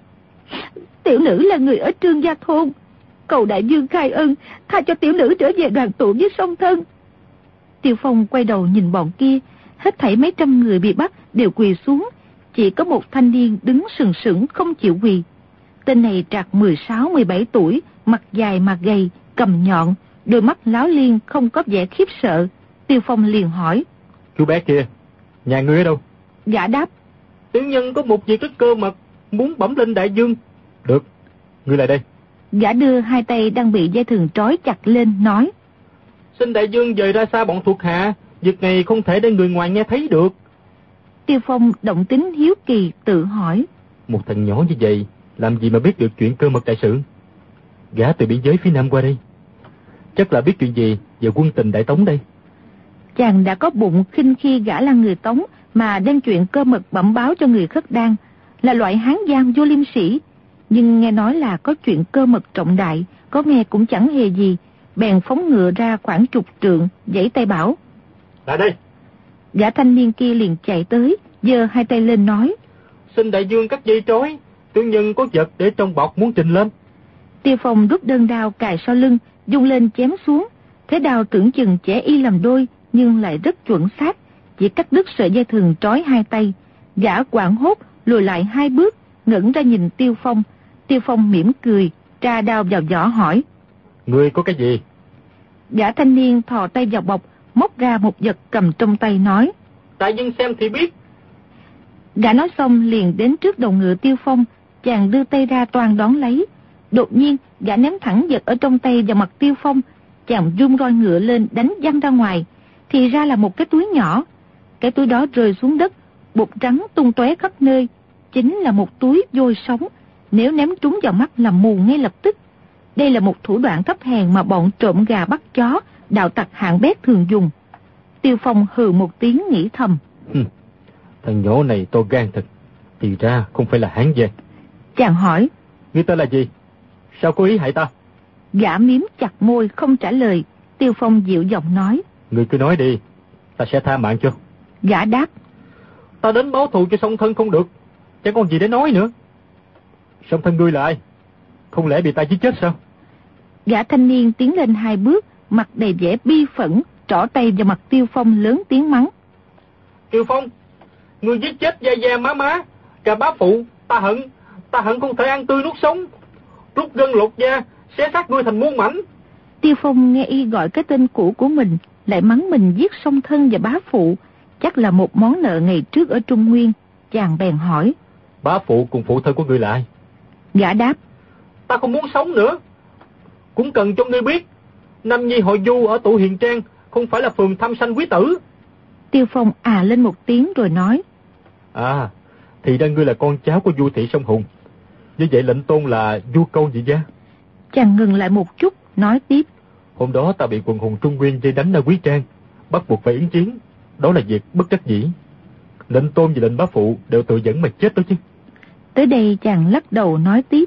Tiểu nữ là người ở Trương Gia Thôn, cầu Đại Dương khai ân, tha cho tiểu nữ trở về đoàn tụ với song thân. Tiêu Phong quay đầu nhìn bọn kia, hết thảy mấy trăm người bị bắt đều quỳ xuống, chỉ có một thanh niên đứng sừng sững không chịu quỳ. Tên này trạc 16-17 tuổi, mặt dài mặt gầy, cầm nhọn, đôi mắt láo liên không có vẻ khiếp sợ. Tiêu Phong liền hỏi: Chú bé kia, nhà ngươi ở đâu? Gã đáp: Tiểu nhân có một việc rất cơ mật, muốn bẩm lên Đại Dương. Được, ngươi lại đây. Gã đưa hai tay đang bị dây thừng trói chặt lên, nói: Xin Đại Dương dời ra xa bọn thuộc hạ, việc này không thể để người ngoài nghe thấy được. Tiêu Phong động tính hiếu kỳ tự hỏi: Một thằng nhỏ như vậy, làm gì mà biết được chuyện cơ mật đại sự? Gã từ biên giới phía Nam qua đây, chắc là biết chuyện gì về quân tình Đại Tống đây. Chàng đã có bụng khinh khi gã là người Tống mà đem chuyện cơ mật bẩm báo cho người Khất Đan, là loại hán giang vô liêm sỉ. Nhưng nghe nói là có chuyện cơ mật trọng đại, có nghe cũng chẳng hề gì, bèn phóng ngựa ra khoảng 10 trượng, giãy tay bảo: Lại đây. Gã thanh niên kia liền chạy tới, giơ hai tay lên nói: Xin Đại Dương cắt dây trói, tiểu nhân có vật để trong bọc muốn trình lên. Tiêu Phong rút đơn đao cài sau lưng, dung lên chém xuống. Thế đao tưởng chừng chẻ y làm đôi, nhưng lại rất chuẩn xác, chỉ cắt đứt sợi dây thừng trói hai tay. Gã hoảng hốt lùi lại 2 bước, ngẩng ra nhìn Tiêu Phong. Tiêu Phong mỉm cười, tra đao vào vỏ hỏi: Ngươi có cái gì? Gã thanh niên thò tay vào bọc, móc ra một vật cầm trong tay nói: Đại Dương xem thì biết. Gã nói xong liền đến trước đầu ngựa Tiêu Phong, chàng đưa tay ra toan đón lấy. Đột nhiên gã ném thẳng vật ở trong tay vào mặt Tiêu Phong, chàng rung roi ngựa lên đánh văng ra ngoài, thì ra là một cái túi nhỏ. Cái túi đó rơi xuống đất, bột trắng tung tóe khắp nơi, chính là một túi vôi sống, nếu ném trúng vào mắt là mù ngay lập tức. Đây là một thủ đoạn thấp hèn mà bọn trộm gà bắt chó, đạo tặc hạng bét thường dùng. Tiêu Phong hừ một tiếng nghĩ thầm. Thằng nhỏ này to gan thật, thì ra không phải là Hán Giang. Chàng hỏi, ngươi tên là gì? Sao có ý hại ta? Gã miếm chặt môi không trả lời. Tiêu Phong dịu giọng nói, ngươi cứ nói đi, ta sẽ tha mạng cho. Gã đáp, ta đến báo thù cho song thân không được, chẳng còn gì để nói nữa. Song thân ngươi là ai? Không lẽ bị ta giết chết sao? Gã thanh niên tiến lên 2 bước, mặt đầy vẻ bi phẫn, trỏ tay vào mặt Tiêu Phong lớn tiếng mắng. Tiêu Phong, ngươi giết chết gia má, cả bá phụ, ta hận không thể ăn tươi nuốt sống, rút gân lột da, xé xác ngươi thành muôn mảnh. Tiêu Phong nghe y gọi cái tên cũ của mình, lại mắng mình giết song thân và bá phụ, chắc là một món nợ ngày trước ở Trung Nguyên. Chàng bèn hỏi, bá phụ cùng phụ thân của ngươi là ai? Gã đáp, ta không muốn sống nữa. Cũng cần cho ngươi biết, Nam Nhi họ Du ở Tụ Hiền Trang, không phải là phường Tham Sanh Quý Tử. Tiêu Phong lên một tiếng rồi nói, thì ra ngươi là con cháu của Du thị Sông Hùng. Như vậy lệnh tôn là Du Câu Nhị Gia. Chàng ngừng lại một chút, nói tiếp, hôm đó ta bị quần hùng Trung Nguyên vây đánh ở Quý Trang, bắt buộc phải ứng chiến. Đó là việc bất đắc dĩ. Lệnh tôn và lệnh bá phụ đều tự dẫn mà chết đó chứ. Tới đây chàng lắc đầu nói tiếp,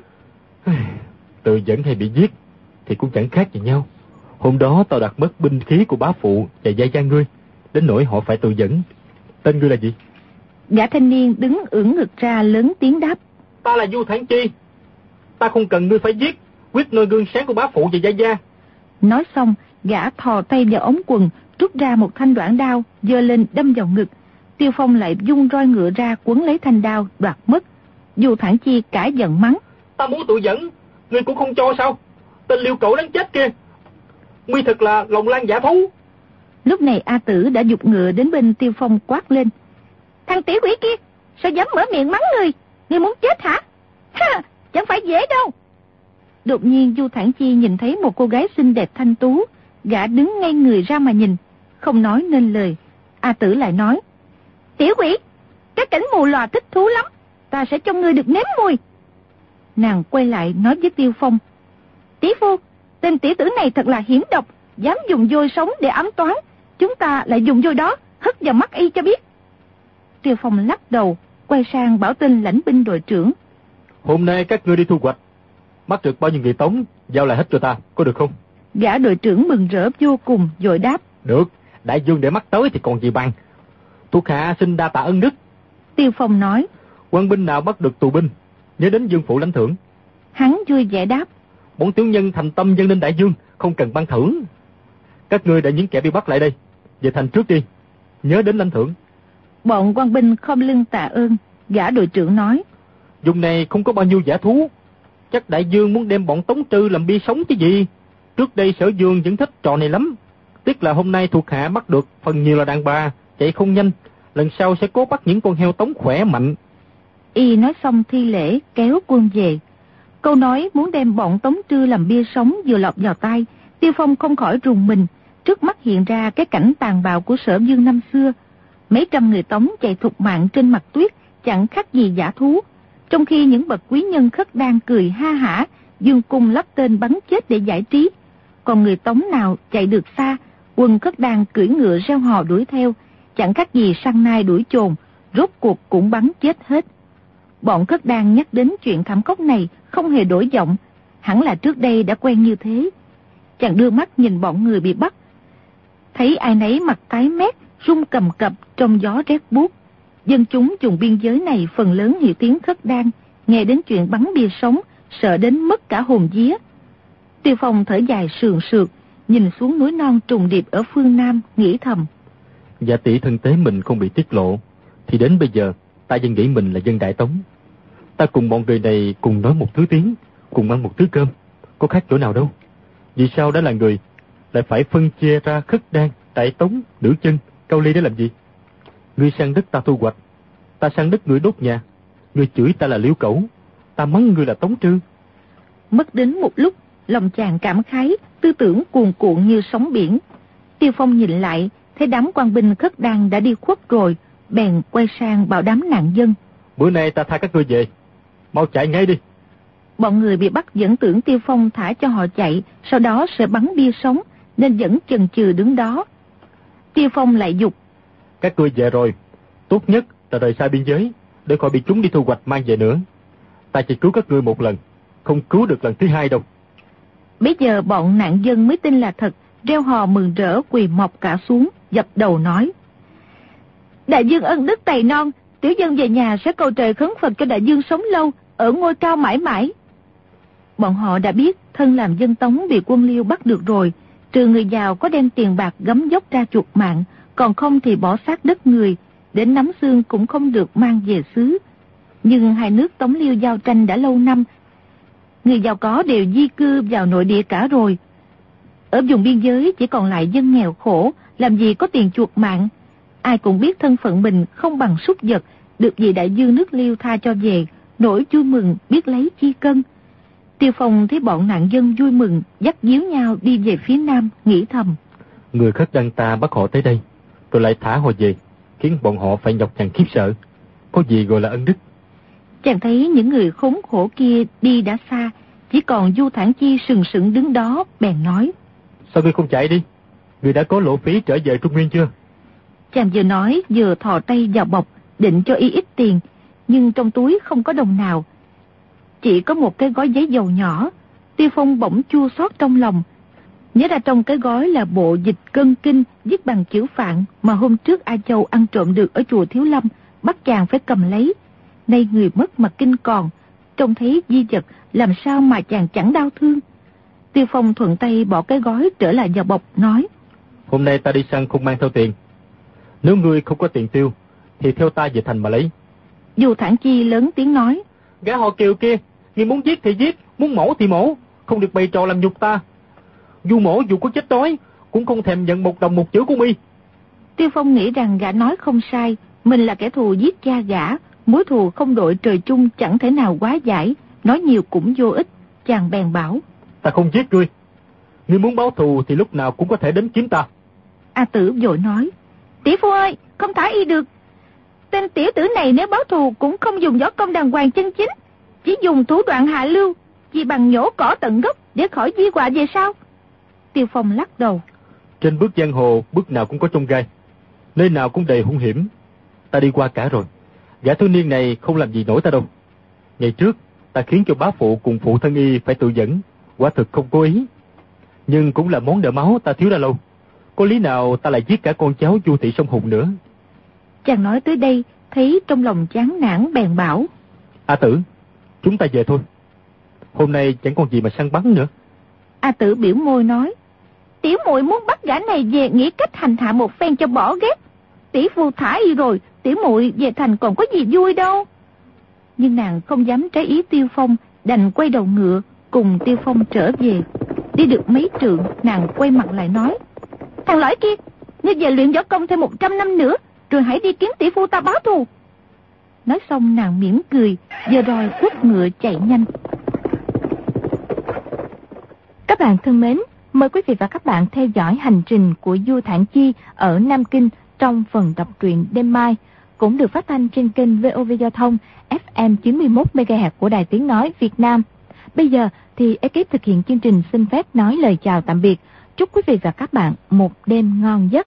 tự dẫn hay bị giết thì cũng chẳng khác gì nhau. Hôm đó tao đặt mất binh khí của bá phụ và gia gia ngươi, đến nỗi họ phải tự dẫn. Tên ngươi là gì? Gã thanh niên đứng ưỡn ngực ra lớn tiếng đáp, ta là Du Thản Chi. Ta không cần ngươi phải giết, quyết nơi gương sáng của bá phụ và gia gia. Nói xong, gã thò tay vào ống quần, rút ra một thanh đoạn đao, giơ lên đâm vào ngực. Tiêu Phong lại vung roi ngựa ra quấn lấy thanh đao, đoạt mất. Du Thản Chi cả giận mắng, ta muốn tự dẫn, ngươi cũng không cho sao? Tên liêu cẩu đáng chết kia, ngươi thật là lòng lan giả thú. Lúc này A Tử đã giục ngựa đến bên Tiêu Phong quát lên, thằng tiểu quỷ kia, sao dám mở miệng mắng ngươi? Ngươi muốn chết hả? Ha, chẳng phải dễ đâu. Đột nhiên Du Thản Chi nhìn thấy một cô gái xinh đẹp thanh tú, gã đứng ngay người ra mà nhìn, không nói nên lời. A Tử lại nói, tiểu quỷ, cái cảnh mù lòa thích thú lắm, ta sẽ cho ngươi được nếm mùi. Nàng quay lại nói với Tiêu Phong, tỷ phu, tên tiểu tử này thật là hiểm độc, dám dùng vôi sống để ám toán, chúng ta lại dùng vôi đó hất vào mắt y cho biết. Tiêu Phong lắc đầu, quay sang bảo tên lãnh binh đội trưởng, hôm nay các ngươi đi thu hoạch, bắt được bao nhiêu người tống, giao lại hết cho ta, có được không? Gã đội trưởng mừng rỡ vô cùng, vội đáp, được, đại vương để mắt tới thì còn gì bằng. Thuộc hạ xin đa tạ ân đức. Tiêu Phong nói, quân binh nào bắt được tù binh, nhớ đến vương phủ lãnh thưởng. Hắn vui vẻ đáp, bọn tiểu nhân thành tâm dâng lên đại vương, không cần ban thưởng. Các ngươi đã những kẻ bị bắt lại đây, về thành trước đi, nhớ đến lãnh thưởng. Bọn quan binh khom lưng tạ ơn. Gã đội trưởng nói, vùng này không có bao nhiêu giả thú, chắc đại vương muốn đem bọn Tống Trư làm bia sống chứ gì. Trước đây Sở Vương vẫn thích trò này lắm, tiếc là hôm nay thuộc hạ bắt được phần nhiều là đàn bà, chạy không nhanh, lần sau sẽ cố bắt những con heo Tống khỏe mạnh. Y nói xong thi lễ kéo quân về. Câu nói muốn đem bọn Tống Trư làm bia sống vừa lọt vào tai, Tiêu Phong không khỏi rùng mình. Trước mắt hiện ra cái cảnh tàn bạo của Sở Vương năm xưa, mấy trăm người Tống chạy thục mạng trên mặt tuyết, chẳng khác gì dã thú. Trong khi những bậc quý nhân khất đang cười ha hả, dương cung lắp tên bắn chết để giải trí. Còn người Tống nào chạy được xa, quân khất đang cưỡi ngựa reo hò đuổi theo, chẳng khác gì săn nai đuổi chồn, rốt cuộc cũng bắn chết hết. Bọn khất đang nhắc đến chuyện thảm khốc này không hề đổi giọng, hẳn là trước đây đã quen như thế. Chàng đưa mắt nhìn bọn người bị bắt, thấy ai nấy mặt tái mét, run cầm cập trong gió rét buốt. Dân chúng vùng biên giới này phần lớn hiểu tiếng khất đan, nghe đến chuyện bắn bia sống, sợ đến mất cả hồn vía. Tiêu Phong thở dài sườn sượt, nhìn xuống núi non trùng điệp ở phương Nam, nghĩ thầm. Giả tỷ thân tế mình không bị tiết lộ, thì đến bây giờ ta vẫn nghĩ mình là dân Đại Tống. Ta cùng bọn người này cùng nói một thứ tiếng, cùng ăn một thứ cơm, có khác chỗ nào đâu. Vì sao đã là người, lại phải phân chia ra khất đan, Đại Tống, Nữ Chân, Cao Ly để làm gì? Ngươi sang đất ta thu hoạch, ta sang đất ngươi đốt nhà. Ngươi chửi ta là liễu cẩu, ta mắng ngươi là Tống Trư. Mất đến một lúc, lòng chàng cảm khái, tư tưởng cuồn cuộn như sóng biển. Tiêu Phong nhìn lại, thấy đám quan binh khất đan đã đi khuất rồi, bèn quay sang bảo đám nạn dân. Bữa nay ta tha các ngươi về, mau chạy ngay đi. Bọn người bị bắt vẫn tưởng Tiêu Phong thả cho họ chạy, sau đó sẽ bắn bia sống, nên vẫn chần chừ đứng đó. Tiêu Phong lại giục. Các ngươi về rồi, tốt nhất là rời xa biên giới, để khỏi bị chúng đi thu hoạch mang về nữa. Ta chỉ cứu các ngươi một lần, không cứu được lần thứ hai đâu. Bây giờ bọn nạn dân mới tin là thật, reo hò mừng rỡ quỳ mọc cả xuống, dập đầu nói. Đại dương ân đức tày non, tiểu dân về nhà sẽ cầu trời khấn Phật cho đại dương sống lâu, ở ngôi cao mãi mãi. Bọn họ đã biết thân làm dân Tống bị quân Liêu bắt được rồi, trừ người giàu có đem tiền bạc gấm dốc ra chuộc mạng, còn không thì bỏ xác đất người, đến nắm xương cũng không được mang về xứ. Nhưng hai nước Tống Liêu giao tranh đã lâu năm, người giàu có đều di cư vào nội địa cả rồi. Ở vùng biên giới chỉ còn lại dân nghèo khổ, làm gì có tiền chuộc mạng. Ai cũng biết thân phận mình không bằng súc vật, được vị đại dương nước Liêu tha cho về, nỗi vui mừng biết lấy chi cân. Tiêu Phong thấy bọn nạn dân vui mừng, dắt díu nhau đi về phía nam, nghĩ thầm. Người khất đăng ta bắt họ tới đây, rồi lại thả họ về, khiến bọn họ phải nhọc nhằn khiếp sợ. Có gì gọi là ân đức? Chàng thấy những người khốn khổ kia đi đã xa, chỉ còn Du Thản Chi sừng sững đứng đó, bèn nói. Sao ngươi không chạy đi? Ngươi đã có lộ phí trở về Trung Nguyên chưa? Chàng vừa nói vừa thò tay vào bọc, định cho y ít tiền, nhưng trong túi không có đồng nào. Chỉ có một cái gói giấy dầu nhỏ. Tiêu Phong bỗng chua xót trong lòng. Nhớ ra trong cái gói là bộ dịch cân kinh viết bằng chữ Phạn mà hôm trước A Châu ăn trộm được ở chùa Thiếu Lâm, bắt chàng phải cầm lấy. Nay người mất mà kinh còn, trông thấy di vật làm sao mà chàng chẳng đau thương. Tiêu Phong thuận tay bỏ cái gói trở lại vào bọc, nói. Hôm nay ta đi săn không mang theo tiền. Nếu ngươi không có tiền tiêu, thì theo ta về thành mà lấy. Du Thản Chi lớn tiếng nói. Gã họ Kiều kia, ngươi muốn giết thì giết, muốn mổ thì mổ, không được bày trò làm nhục ta. Du mổ dù có chết đói, cũng không thèm nhận một đồng một chữ của mi. Tiêu Phong nghĩ rằng gã nói không sai, mình là kẻ thù giết cha gã, mối thù không đội trời chung chẳng thể nào hóa giải, nói nhiều cũng vô ích. Chàng bèn bảo. Ta không giết ngươi. Ngươi muốn báo thù thì lúc nào cũng có thể đến kiếm ta. A Tử vội nói. Tỷ phu ơi, không thả y được. Tên tiểu tử này nếu báo thù cũng không dùng võ công đàng hoàng chân chính, chỉ dùng thủ đoạn hạ lưu, chỉ bằng nhổ cỏ tận gốc để khỏi di họa về sau. Tiêu Phong lắc đầu. Trên bước giang hồ, bước nào cũng có chông gai, nơi nào cũng đầy hung hiểm. Ta đi qua cả rồi. Gã thiếu niên này không làm gì nổi ta đâu. Ngày trước ta khiến cho bá phụ cùng phụ thân y phải tự dẫn, quả thực không cố ý, nhưng cũng là món nợ máu ta thiếu đã lâu. Có lý nào ta lại giết cả con cháu Chu thị Sông Hùng nữa? Chàng nói tới đây thấy trong lòng chán nản, bèn bảo. A Tử, chúng ta về thôi. Hôm nay chẳng còn gì mà săn bắn nữa. A Tử biểu môi nói. Tiểu muội muốn bắt gã này về nghĩ cách hành hạ một phen cho bỏ ghét. Tỷ phu thả y rồi, tiểu muội về thành còn có gì vui đâu. Nhưng nàng không dám trái ý Tiêu Phong, đành quay đầu ngựa cùng Tiêu Phong trở về. Đi được mấy trượng, nàng quay mặt lại nói. Thằng lõi kia, ngươi về luyện võ công thêm 100 năm nữa, rồi hãy đi kiếm tỷ phu ta báo thù. Nói xong nàng mỉm cười, giờ rồi quất ngựa chạy nhanh. Các bạn thân mến, mời quý vị và các bạn theo dõi hành trình của Du Thản Chi ở Nam Kinh trong phần đọc truyện đêm mai, cũng được phát thanh trên kênh VOV Giao thông FM 91 MHz của Đài Tiếng nói Việt Nam. Bây giờ thì ekip thực hiện chương trình xin phép nói lời chào tạm biệt. Chúc quý vị và các bạn một đêm ngon giấc.